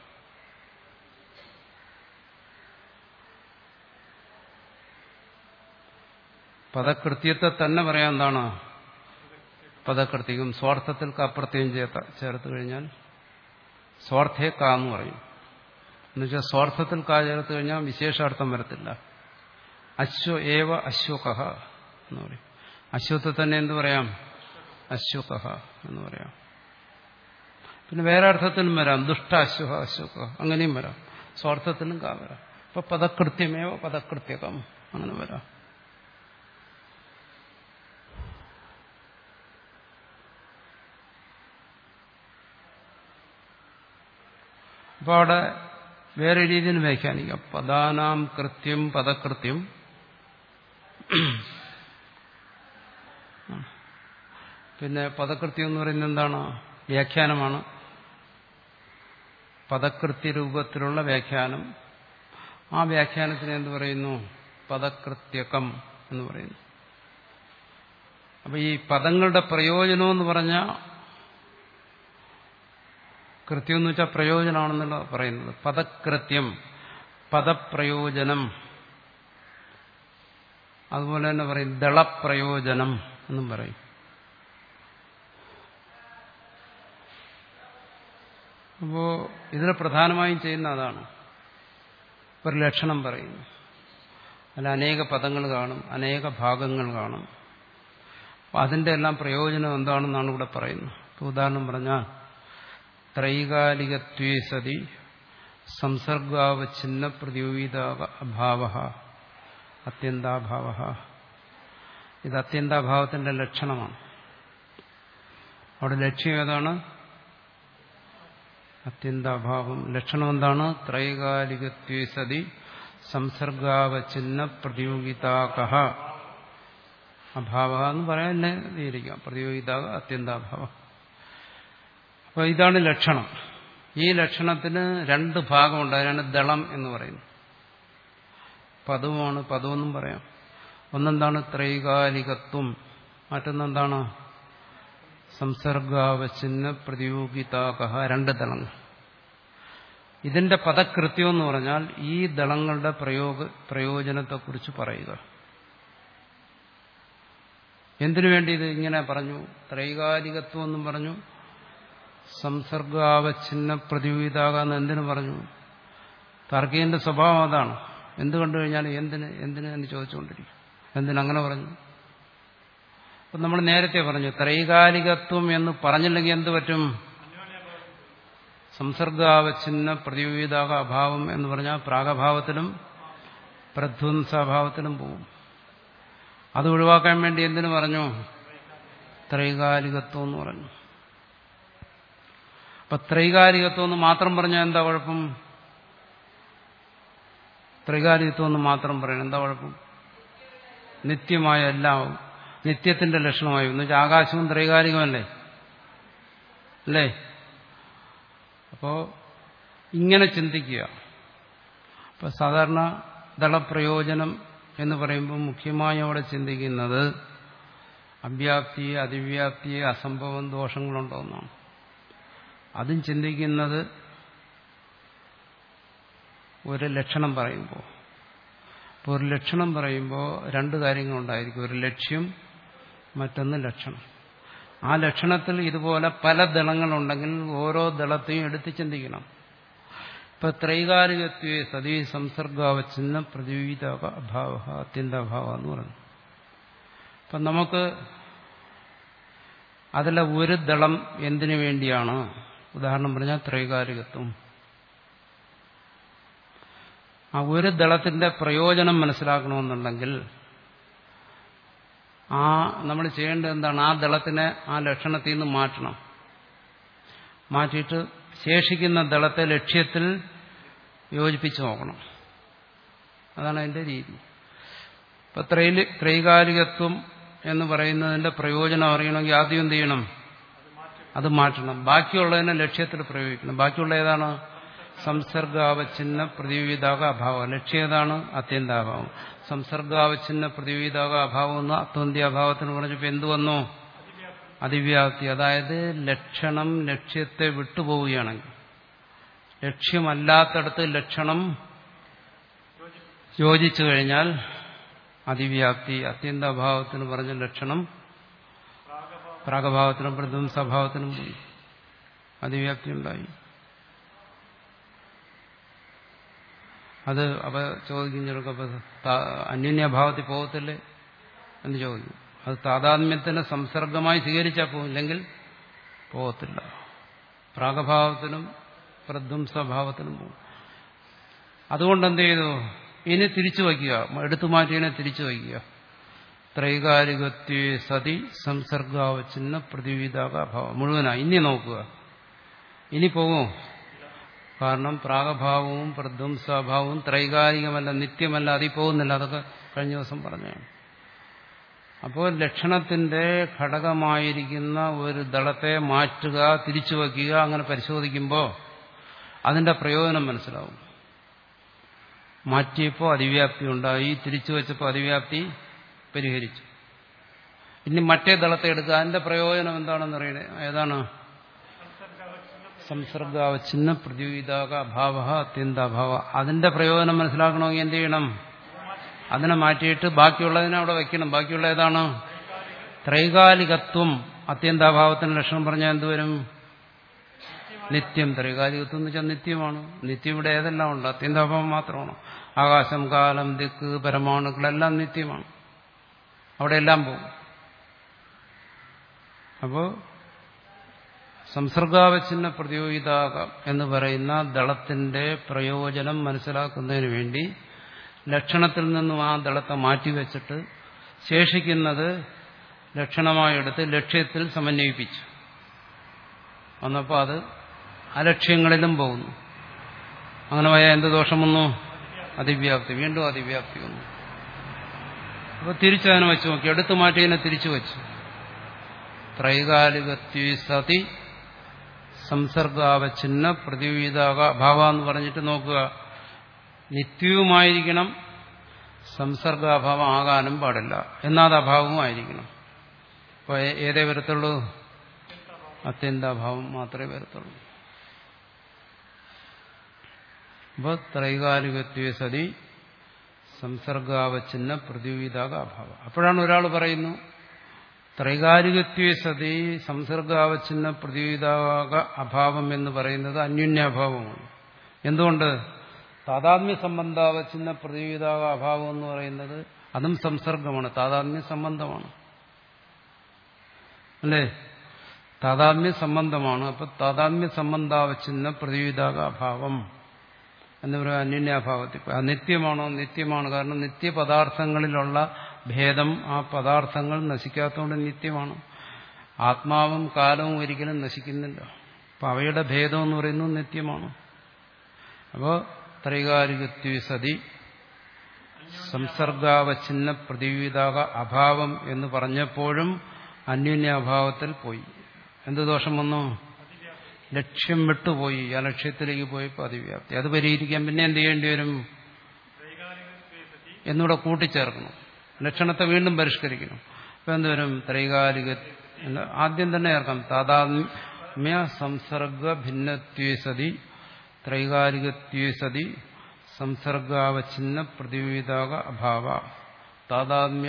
പദകൃത്യത്തെ തന്നെ പറയാൻ എന്താണ്? പദകൃത്യം. സ്വാർത്ഥത്തിൽ കപ്രത്യം ചേർത്ത് കഴിഞ്ഞാൽ സ്വാർത്ഥേ കാ എന്ന് പറയും. എന്നുവെച്ചാൽ സ്വാർത്ഥത്തിൽ കാ ചേർത്ത് കഴിഞ്ഞാൽ വിശേഷാർത്ഥം വരത്തില്ല. അശ്വ ഏവ അശ്വകഃ എന്ന് പറയും. അശ്വത്തെ തന്നെ എന്ത് പറയാം? അശ്വകഃ എന്ന് പറയാം. പിന്നെ വേറെ അർത്ഥത്തിലും വരാം. ദുഷ്ട അശ്വ അശ്വക അങ്ങനെയും വരാം. സ്വാർത്ഥത്തിലും കാ വരാം. അപ്പൊ പദകൃത്യമേവ പദകൃത്യകം അങ്ങനെ വരാം. അപ്പൊ അവിടെ വേറെ രീതിയിൽ വ്യാഖ്യാനിക്കാം. പദാനാം കൃത്യം പദകൃത്യം. പിന്നെ പദകൃത്യം എന്ന് പറയുന്നത് എന്താണ്? വ്യാഖ്യാനമാണ്. പദകൃത്യ രൂപത്തിലുള്ള വ്യാഖ്യാനം. ആ വ്യാഖ്യാനത്തിന് എന്ത് പറയുന്നു? പദകൃത്യകം എന്ന് പറയുന്നു. അപ്പൊ ഈ പദങ്ങളുടെ പ്രയോജനം എന്ന് പറഞ്ഞാൽ കൃത്യം എന്ന് വെച്ചാൽ പ്രയോജനമാണെന്നുള്ള പറയുന്നത്. പദകൃത്യം പദപ്രയോജനം. അതുപോലെ തന്നെ പറയും ദളപ്രയോജനം എന്നും പറയും. അപ്പോ ഇതിൽ പ്രധാനമായും ചെയ്യുന്ന അതാണ്. ഒരു ലക്ഷണം പറയുന്നു. അതിൽ അനേക പദങ്ങൾ കാണും, അനേക ഭാഗങ്ങൾ കാണും. അപ്പം അതിൻ്റെ എല്ലാം പ്രയോജനം എന്താണെന്നാണ് ഇവിടെ പറയുന്നത്. ഉദാഹരണം പറഞ്ഞാൽ ത്രൈകാലികത്വേ സതി സംസർഗാവച്ഛിന്ന പ്രതിയോഗിത അഭാവ അത്യന്താഭാവ. ഇത് അത്യന്താഭാവത്തിന്റെ ലക്ഷണമാണ്. അവിടെ ലക്ഷ്യം ഏതാണ്? അത്യന്താഭാവം. ലക്ഷണം എന്താണ്? ത്രൈകാലികത്വേ സതി സംസർഗാവച്ഛിന്ന പ്രതിയോഗിതാകഃ അഭാവ എന്ന് പറയാൻ തന്നെ തീരിക്കാം. പ്രതിയോഗിതാക അത്യന്താഭാവം. അപ്പൊ ഇതാണ് ലക്ഷണം. ഈ ലക്ഷണത്തിന് രണ്ട് ഭാഗമുണ്ട്. അതിനാണ് ദളം എന്ന് പറയുന്നത്. പദവുമാണ്, പദമെന്നും പറയാം. ഒന്നെന്താണ്? ത്രൈകാലികത്വം. മറ്റൊന്നെന്താണ്? സംസർഗാവച്ഛിന്ന പ്രതിയോഗിതാകഃ. രണ്ട് ദളങ്ങൾ. ഇതിന്റെ പദകൃത്യം എന്ന് പറഞ്ഞാൽ ഈ ദളങ്ങളുടെ പ്രയോഗ പ്രയോജനത്തെക്കുറിച്ച് പറയുക. എന്തിനു വേണ്ടി ഇത് ഇങ്ങനെ പറഞ്ഞു? ത്രൈകാലികത്വം എന്നും പറഞ്ഞു, സംസർഗാവച്ഛിന്ന പ്രതിയോഗിതാക എന്ന് എന്തിനു പറഞ്ഞു? താർക്കികന്റെ സ്വഭാവം അതാണ്. എന്ത് കണ്ടു കഴിഞ്ഞാൽ എന്തിന് എന്തിന് എന്ന് ചോദിച്ചുകൊണ്ടിരിക്കും. എന്തിനങ്ങനെ പറഞ്ഞു? അപ്പം നമ്മൾ നേരത്തെ പറഞ്ഞു ത്രൈകാലികത്വം എന്ന് പറഞ്ഞില്ലെങ്കിൽ എന്ത് പറ്റും? സംസർഗാവച്ഛിന്ന പ്രതിയോഗിതാക അഭാവം എന്ന് പറഞ്ഞാൽ പ്രാഗഭാവത്തിലും പ്രധ്വംസാഭാവത്തിലും പോകും. അത് ഒഴിവാക്കാൻ വേണ്ടി എന്തിനു പറഞ്ഞു? ത്രൈകാലികത്വം എന്ന് പറഞ്ഞു. അപ്പൊ ത്രൈകാലികത്വം എന്ന് മാത്രം പറഞ്ഞാൽ എന്താ കുഴപ്പം? ത്രൈകാലികത്വം എന്ന് മാത്രം പറയണം എന്താ കുഴപ്പം? നിത്യമായ എല്ലാം നിത്യത്തിന്റെ ലക്ഷണമായി. എന്ന് വെച്ചാൽ ആകാശവും ത്രൈകാലികമല്ലേ അല്ലേ? അപ്പോ ഇങ്ങനെ ചിന്തിക്കുക. അപ്പൊ സാധാരണ ദളപ്രയോജനം എന്ന് പറയുമ്പോൾ മുഖ്യമായി അവിടെ ചിന്തിക്കുന്നത് അവ്യാപ്തിയെ അതിവ്യാപ്തിയെ അസംഭവം ദോഷങ്ങളുണ്ടോ എന്നാണ്. അതും ചിന്തിക്കുന്നത് ഒരു ലക്ഷണം പറയുമ്പോൾ. അപ്പോൾ ഒരു ലക്ഷണം പറയുമ്പോൾ രണ്ട് കാര്യങ്ങളുണ്ടായിരിക്കും. ഒരു ലക്ഷ്യം, മറ്റൊന്ന് ലക്ഷണം. ആ ലക്ഷണത്തിൽ ഇതുപോലെ പല ദളങ്ങളുണ്ടെങ്കിൽ ഓരോ ദളത്തെയും എടുത്ത് ചിന്തിക്കണം. ഇപ്പൊ ത്രൈകാലികത്വേ സതീ സംസർഗാവച്ഛിന്ന പ്രതിയോഗിതാക അഭാവ അത്യന്താഭാവ എന്ന് പറഞ്ഞു. അപ്പം നമുക്ക് അതിലെ ഒരു ദളം എന്തിനു വേണ്ടിയാണ്? ഉദാഹരണം പറഞ്ഞാൽ ത്രൈകാലികത്വം. ആ ഒരു ദളത്തിന്റെ പ്രയോജനം മനസ്സിലാക്കണമെന്നുണ്ടെങ്കിൽ ആ നമ്മൾ ചെയ്യേണ്ടത് എന്താണ്? ആ ദളത്തിനെ ആ ലക്ഷണത്തിൽ നിന്ന് മാറ്റണം. മാറ്റിയിട്ട് ശേഷിക്കുന്ന ദളത്തെ ലക്ഷ്യത്തിൽ യോജിപ്പിച്ച് നോക്കണം. അതാണ് അതിന്റെ രീതി. ഇപ്പൊ ത്രൈ ത്രൈകാലികത്വം എന്ന് പറയുന്നതിന്റെ പ്രയോജനം അറിയണമെങ്കിൽ ആദ്യം എന്ത് ചെയ്യണം? അത് മാറ്റണം. ബാക്കിയുള്ളതിനെ ലക്ഷ്യത്തിൽ പ്രയോഗിക്കണം. ബാക്കിയുള്ള ഏതാണ്? സംസർഗാവച്ഛിന്ന പ്രതിവിധാക അഭാവം. ലക്ഷ്യം ഏതാണ്? അത്യന്താഭാവം. സംസർഗാവച്ഛിന്ന പ്രതിവിധാക അഭാവം എന്ന് അത്യന്താഭാവത്തിന് പറഞ്ഞപ്പോൾ എന്ത് വന്നു? അതിവ്യാപ്തി. അതായത് ലക്ഷണം ലക്ഷ്യത്തെ വിട്ടുപോവുകയാണെങ്കിൽ, ലക്ഷ്യമല്ലാത്തടത്ത് ലക്ഷണം യോജിച്ചു കഴിഞ്ഞാൽ അതിവ്യാപ്തി. അത്യന്താഭാവത്തിന് പറഞ്ഞ ലക്ഷണം പ്രാഗഭാവത്തിനും പ്രതിബിംബഭാവത്തിനും പോയി, അതിവ്യാപ്തി ഉണ്ടായി. അത് അപ്പൊ ചോദിക്കും ചിലർക്ക്, അപ്പൊ അന്യോന്യഭാവത്തിൽ പോകത്തില്ലേ എന്ന് ചോദിക്കും. അത് താതാത്മ്യത്തിന് സംസർഗമായി സ്വീകരിച്ചാൽ പോകില്ലെങ്കിൽ പോകത്തില്ല. പ്രാഗഭാവത്തിനും പ്രതിബിംബഭാവത്തിനും പോകും. അതുകൊണ്ട് എന്ത് ചെയ്തു? ഇനി തിരിച്ചു വയ്ക്കുക, എടുത്തു മാറ്റിയതിനെ തിരിച്ചു വയ്ക്കുക. ത്രൈകാലികത്വേ സതി സംസർഗാവച്ഛിന്ന പ്രതിവിധാക അഭാവം മുഴുവനായി. ഇനി നോക്കുക, ഇനി പോകുമോ? കാരണം പ്രാഗഭാവവും പ്രതിബിംബഭാവവും ത്രൈകാലികമല്ല, നിത്യമല്ല, അതിൽ പോകുന്നില്ല. അതൊക്കെ കഴിഞ്ഞ ദിവസം പറഞ്ഞതാണ്. അപ്പോൾ ലക്ഷണത്തിന്റെ ഘടകമായിരിക്കുന്ന ഒരു ദളത്തെ മാറ്റുക, തിരിച്ചു വയ്ക്കുക, അങ്ങനെ പരിശോധിക്കുമ്പോൾ അതിന്റെ പ്രയോജനം മനസ്സിലാവും. മാറ്റിയപ്പോൾ അതിവ്യാപ്തി ഉണ്ടായി, തിരിച്ചു വെച്ചപ്പോൾ അതിവ്യാപ്തി പരിഹരിച്ചു. ഇനി മറ്റേ ദളത്തെ എടുക്കുക, അതിന്റെ പ്രയോജനം എന്താണെന്ന് അറിയണേ. ഏതാണ്? സംസർഗാവച്ഛിന്ന പ്രതിവിധാക അഭാവ അത്യന്താഭാവ. അതിന്റെ പ്രയോജനം മനസ്സിലാക്കണമെങ്കിൽ എന്ത് ചെയ്യണം? അതിനെ മാറ്റിയിട്ട് ബാക്കിയുള്ളതിനെ അവിടെ വയ്ക്കണം. ബാക്കിയുള്ള ഏതാണ്? ത്രൈകാലികത്വം. അത്യന്താഭാവത്തിന് ലക്ഷണം പറഞ്ഞാൽ എന്തുവരും? നിത്യം. ത്രൈകാലികത്വം എന്ന് വെച്ചാൽ നിത്യമാണ്. നിത്യം ഇവിടെ ഏതെല്ലാം ഉണ്ട്? അത്യന്താഭാവം മാത്രമാണ്. ആകാശം, കാലം, ദിക്ക്, പരമാണുക്കളെല്ലാം നിത്യമാണ്. അവിടെ എല്ലാം പോകും. അപ്പോ സംസർഗാവച്ഛിന്ന പ്രതിയോഗിതാക എന്ന് പറയുന്ന ദളത്തിന്റെ പ്രയോജനം മനസ്സിലാക്കുന്നതിന് വേണ്ടി ലക്ഷണത്തിൽ നിന്നും ആ ദളത്തെ മാറ്റിവെച്ചിട്ട് ശേഷിക്കുന്നത് ലക്ഷണമായെടുത്ത് ലക്ഷ്യത്തിൽ സമന്വയിപ്പിച്ചു വന്നപ്പോൾ അത് അലക്ഷ്യങ്ങളിലും പോകുന്നു. അങ്ങനെ പോയാൽ എന്ത് ദോഷം വന്നു? അതിവ്യാപ്തി. വീണ്ടും അതിവ്യാപ്തി വന്നു. അപ്പോൾ തിരിച്ചതിനെ വെച്ച് നോക്കി, എടുത്തു മാറ്റിയതിനെ തിരിച്ചു വെച്ചു. ത്രൈകാലികത്വേ സതി സംസർഗാവച്ഛിന്ന പ്രതിവിധാക അഭാവ എന്ന് പറഞ്ഞിട്ട് നോക്കുക, നിത്യവുമായിരിക്കണം, സംസർഗാഭാവം ആകാനും പാടില്ല, എന്നാൽ അത് അഭാവവുമായിരിക്കണം. അപ്പോൾ ഏതേ വരത്തുള്ളൂ? അത്യന്താഭാവം മാത്രമേ വരത്തുള്ളൂ. അപ്പോൾ ത്രൈകാലികത്വേ സതി സംസർഗാവച്ഛിന്ന പ്രതിവിധാക അഭാവം. അപ്പോഴാണ് ഒരാൾ പറയുന്നു ത്രൈകാലികത്വേ സതി സംസർഗാവച്ഛിന്ന പ്രതിവിധാക അഭാവം എന്ന് പറയുന്നത് അന്യോന്യാഭാവമാണ്. എന്തുകൊണ്ട്? താതാത്മ്യ സംബന്ധാവച്ഛിന്ന പ്രതിവിധാക അഭാവം എന്ന് പറയുന്നത് അതും സംസർഗമാണ്, താതാത്മ്യ സംബന്ധമാണ്, അല്ലേ? താതാത്മ്യ സംബന്ധമാണ്. അപ്പൊ താതാത്മ്യ സംബന്ധാവച്ഛിന്ന പ്രതിവിധാക അഭാവം എന്ന് പറയുക അന്യോന്യാഭാവത്തിൽ. നിത്യമാണോ? നിത്യമാണ്. കാരണം നിത്യപദാർത്ഥങ്ങളിലുള്ള ഭേദം ആ പദാർത്ഥങ്ങൾ നശിക്കാത്തതുകൊണ്ട് നിത്യമാണ്. ആത്മാവും കാലവും ഒരിക്കലും നശിക്കുന്നില്ല. അപ്പൊ അവയുടെ ഭേദം എന്ന് പറയുന്നത് നിത്യമാണ്. അപ്പോൾ ത്രൈകാലികത്വേ സതി സംസർഗാവച്ഛിന്ന പ്രതിവിധാക അഭാവം എന്ന് പറഞ്ഞപ്പോഴും അന്യോന്യാഭാവത്തിൽ പോയി. എന്ത് ദോഷം വന്നു? ലക്ഷ്യം വിട്ടുപോയി, ആ ലക്ഷ്യത്തിലേക്ക് പോയപ്പോൾ അതിവ്യാപ്തി. അത് പരിഹരിക്കാൻ പിന്നെ എന്ത് ചെയ്യേണ്ടി വരും? എന്നൂടെ കൂട്ടിച്ചേർക്കണം. ലക്ഷണത്തെ വീണ്ടും പരിഷ്കരിക്കണം. അപ്പൊ എന്തുവരും? ത്രൈകാലിക ആദ്യം തന്നെ ചേർക്കാം. താതാത്മ്യ സംസർഗ ഭിന്നത്വേ സതി ത്രൈകാലികത്വേ സതി സംസർഗാവച്ഛിന്ന പ്രതിവിധാക അഭാവ. താതാത്മ്യ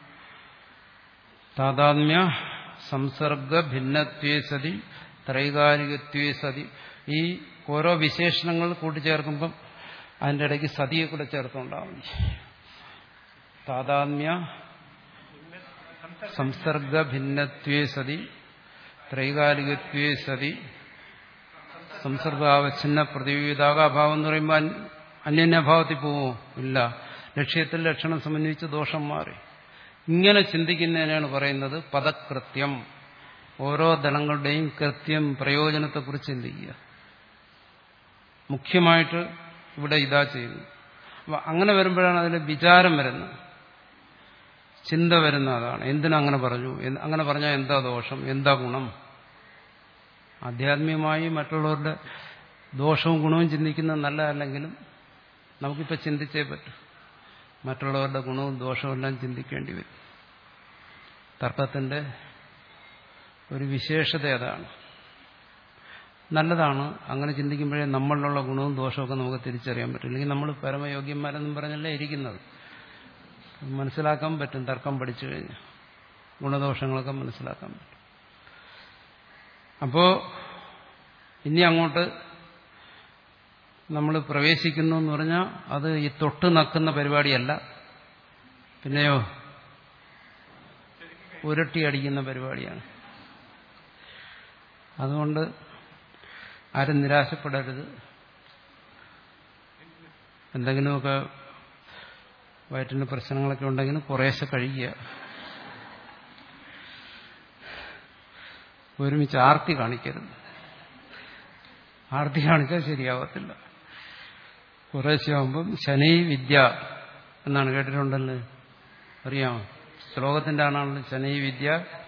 താതാത്മ്യ സംസർഗ ഭിന്നത്വേ സതി ത്രൈകാലികത്വേ സതി. ഈ ഓരോ വിശേഷണങ്ങൾ കൂട്ടിച്ചേർക്കുമ്പം അതിൻ്റെ ഇടയ്ക്ക് സതിയെ കൂടെ ചേർത്തുണ്ടാവും. താതാത്മ്യ സംസർഗ ഭിന്നത്വേ സതി ത്രൈകാലികത്വേ സതി സംസർഗാവച്ഛിന്ന പ്രതിവിധാക അഭാവം എന്ന് പറയുമ്പോൾ അന്യോന്യഭാവത്തിൽ പോവോ? ഇല്ല. ലക്ഷ്യത്തിൽ ലക്ഷണം സമന്വയിച്ച് ദോഷം മാറി. ഇങ്ങനെ ചിന്തിക്കുന്നതിനാണ് പറയുന്നത് പദകൃത്യം. ഓരോ ദളങ്ങളുടെയും കൃത്യം പ്രയോജനത്തെക്കുറിച്ച് ചിന്തിക്കുക. മുഖ്യമായിട്ട് ഇവിടെ ഇതാ ചെയ്യുന്നു. അപ്പൊ അങ്ങനെ വരുമ്പോഴാണ് അതിൽ വിചാരം വരുന്നത്. ചിന്ത വരുന്ന അതാണ്. എന്തിനങ്ങനെ പറഞ്ഞു, അങ്ങനെ പറഞ്ഞാൽ എന്താ ദോഷം, എന്താ ഗുണം? ആധ്യാത്മികമായി മറ്റുള്ളവരുടെ ദോഷവും ഗുണവും ചിന്തിക്കുന്നത് നല്ലതല്ലെങ്കിലും നമുക്കിപ്പോൾ ചിന്തിച്ചേ പറ്റും. മറ്റുള്ളവരുടെ ഗുണവും ദോഷവും എല്ലാം ചിന്തിക്കേണ്ടി വരും. തർക്കത്തിന്റെ ഒരു വിശേഷത അതാണ്. നല്ലതാണ് അങ്ങനെ ചിന്തിക്കുമ്പോഴേ നമ്മളിലുള്ള ഗുണവും ദോഷമൊക്കെ നമുക്ക് തിരിച്ചറിയാൻ പറ്റും. ഇല്ലെങ്കിൽ നമ്മൾ പരമയോഗ്യന്മാരെന്നും പറഞ്ഞല്ലേ ഇരിക്കുന്നത്. മനസ്സിലാക്കാൻ പറ്റും തർക്കം പഠിച്ചു കഴിഞ്ഞാൽ, ഗുണദോഷങ്ങളൊക്കെ മനസ്സിലാക്കാൻ പറ്റും. അപ്പോൾ ഇനി അങ്ങോട്ട് നമ്മൾ പ്രവേശിക്കുന്നു എന്ന് പറഞ്ഞാൽ അത് ഈ തൊട്ട് നക്കുന്ന പരിപാടിയല്ല, പിന്നെയോ ഉരുട്ടി അടിക്കുന്ന പരിപാടിയാണ്. അതുകൊണ്ട് ആരും നിരാശപ്പെടരുത്. എന്തെങ്കിലുമൊക്കെ വയറ്റിന് പ്രശ്നങ്ങളൊക്കെ ഉണ്ടെങ്കിൽ കുറേശ്ശെ കഴിക്കുക. ഒരുമിച്ച് ആർത്തി കാണിക്കരുത്. ആർത്തി കാണിച്ചാൽ ശരിയാവത്തില്ല. കുറേശ്ശെ ആകുമ്പം ശനി വിദ്യ എന്നാണ് കേട്ടിട്ടുണ്ടല്ലോ, അറിയാമോ? ശ്ലോകത്തിന്റെ ആണാണല്ലോ ശനി വിദ്യ.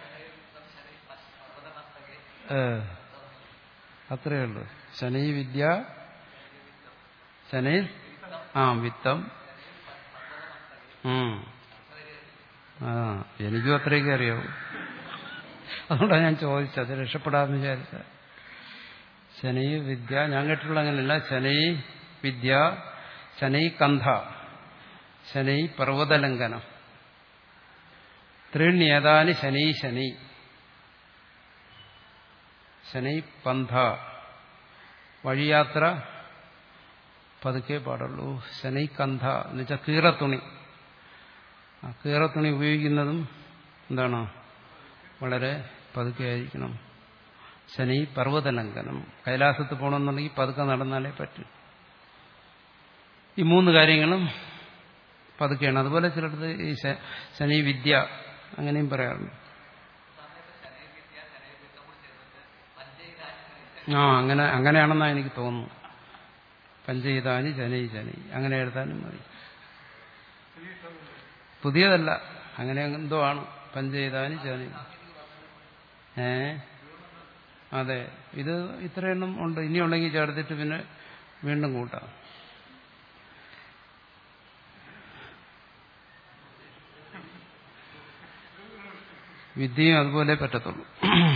അത്രയേ ഉള്ളൂ. ശനി വിദ്യ, ശനി ആ വിത്തം. ആ എനിക്കും അത്രയൊക്കെ അറിയാവൂ. അതുകൊണ്ടാണ് ഞാൻ ചോദിച്ചത്, രക്ഷപ്പെടാമെന്ന് വിചാരിച്ച. ശനി വിദ്യ ഞാൻ കേട്ടിട്ടുള്ള അങ്ങനെയല്ല. ശനി വിദ്യ, ശനി കന്ധ, ശനി പർവ്വതലംഘനം, ത്രീണ്യേതാനി ശനി ശനി, ശനി പന്ഥ, വഴിയാത്ര പതുക്കെ പാടുള്ളൂ. ശനി കന്ധ എന്ന് വെച്ചാൽ കീറത്തുണി. ആ കീറത്തുണി ഉപയോഗിക്കുന്നതും എന്താണ്, വളരെ പതുക്കെ ആയിരിക്കണം. ശനി പർവ്വതലംഘനം, കൈലാസത്ത് പോകണമെന്നുണ്ടെങ്കിൽ പതുക്കെ നടന്നാലേ പറ്റും. ഈ മൂന്ന് കാര്യങ്ങളും പതുക്കെയാണ്. അതുപോലെ ചിലടത്ത് ഈ ശനി വിദ്യ അങ്ങനെയും പറയാറുണ്ട്. ആ അങ്ങനെ അങ്ങനെയാണെന്നാണ് എനിക്ക് തോന്നുന്നു. പഞ്ചയിതാനി ശനി ശനി അങ്ങനെ എഴുതാനും മതി. പുതിയതല്ല, അങ്ങനെ എന്തോ ആണ്. പഞ്ചയിതാനി ശനി. ഏ അതെ, ഇത് ഇത്രയെണ്ണം ഉണ്ട്. ഇനിയുണ്ടെങ്കിൽ ചേർത്തിട്ട് പിന്നെ വീണ്ടും കൂട്ടാം. വിദ്യയും അതുപോലെ പറ്റത്തുള്ളൂ.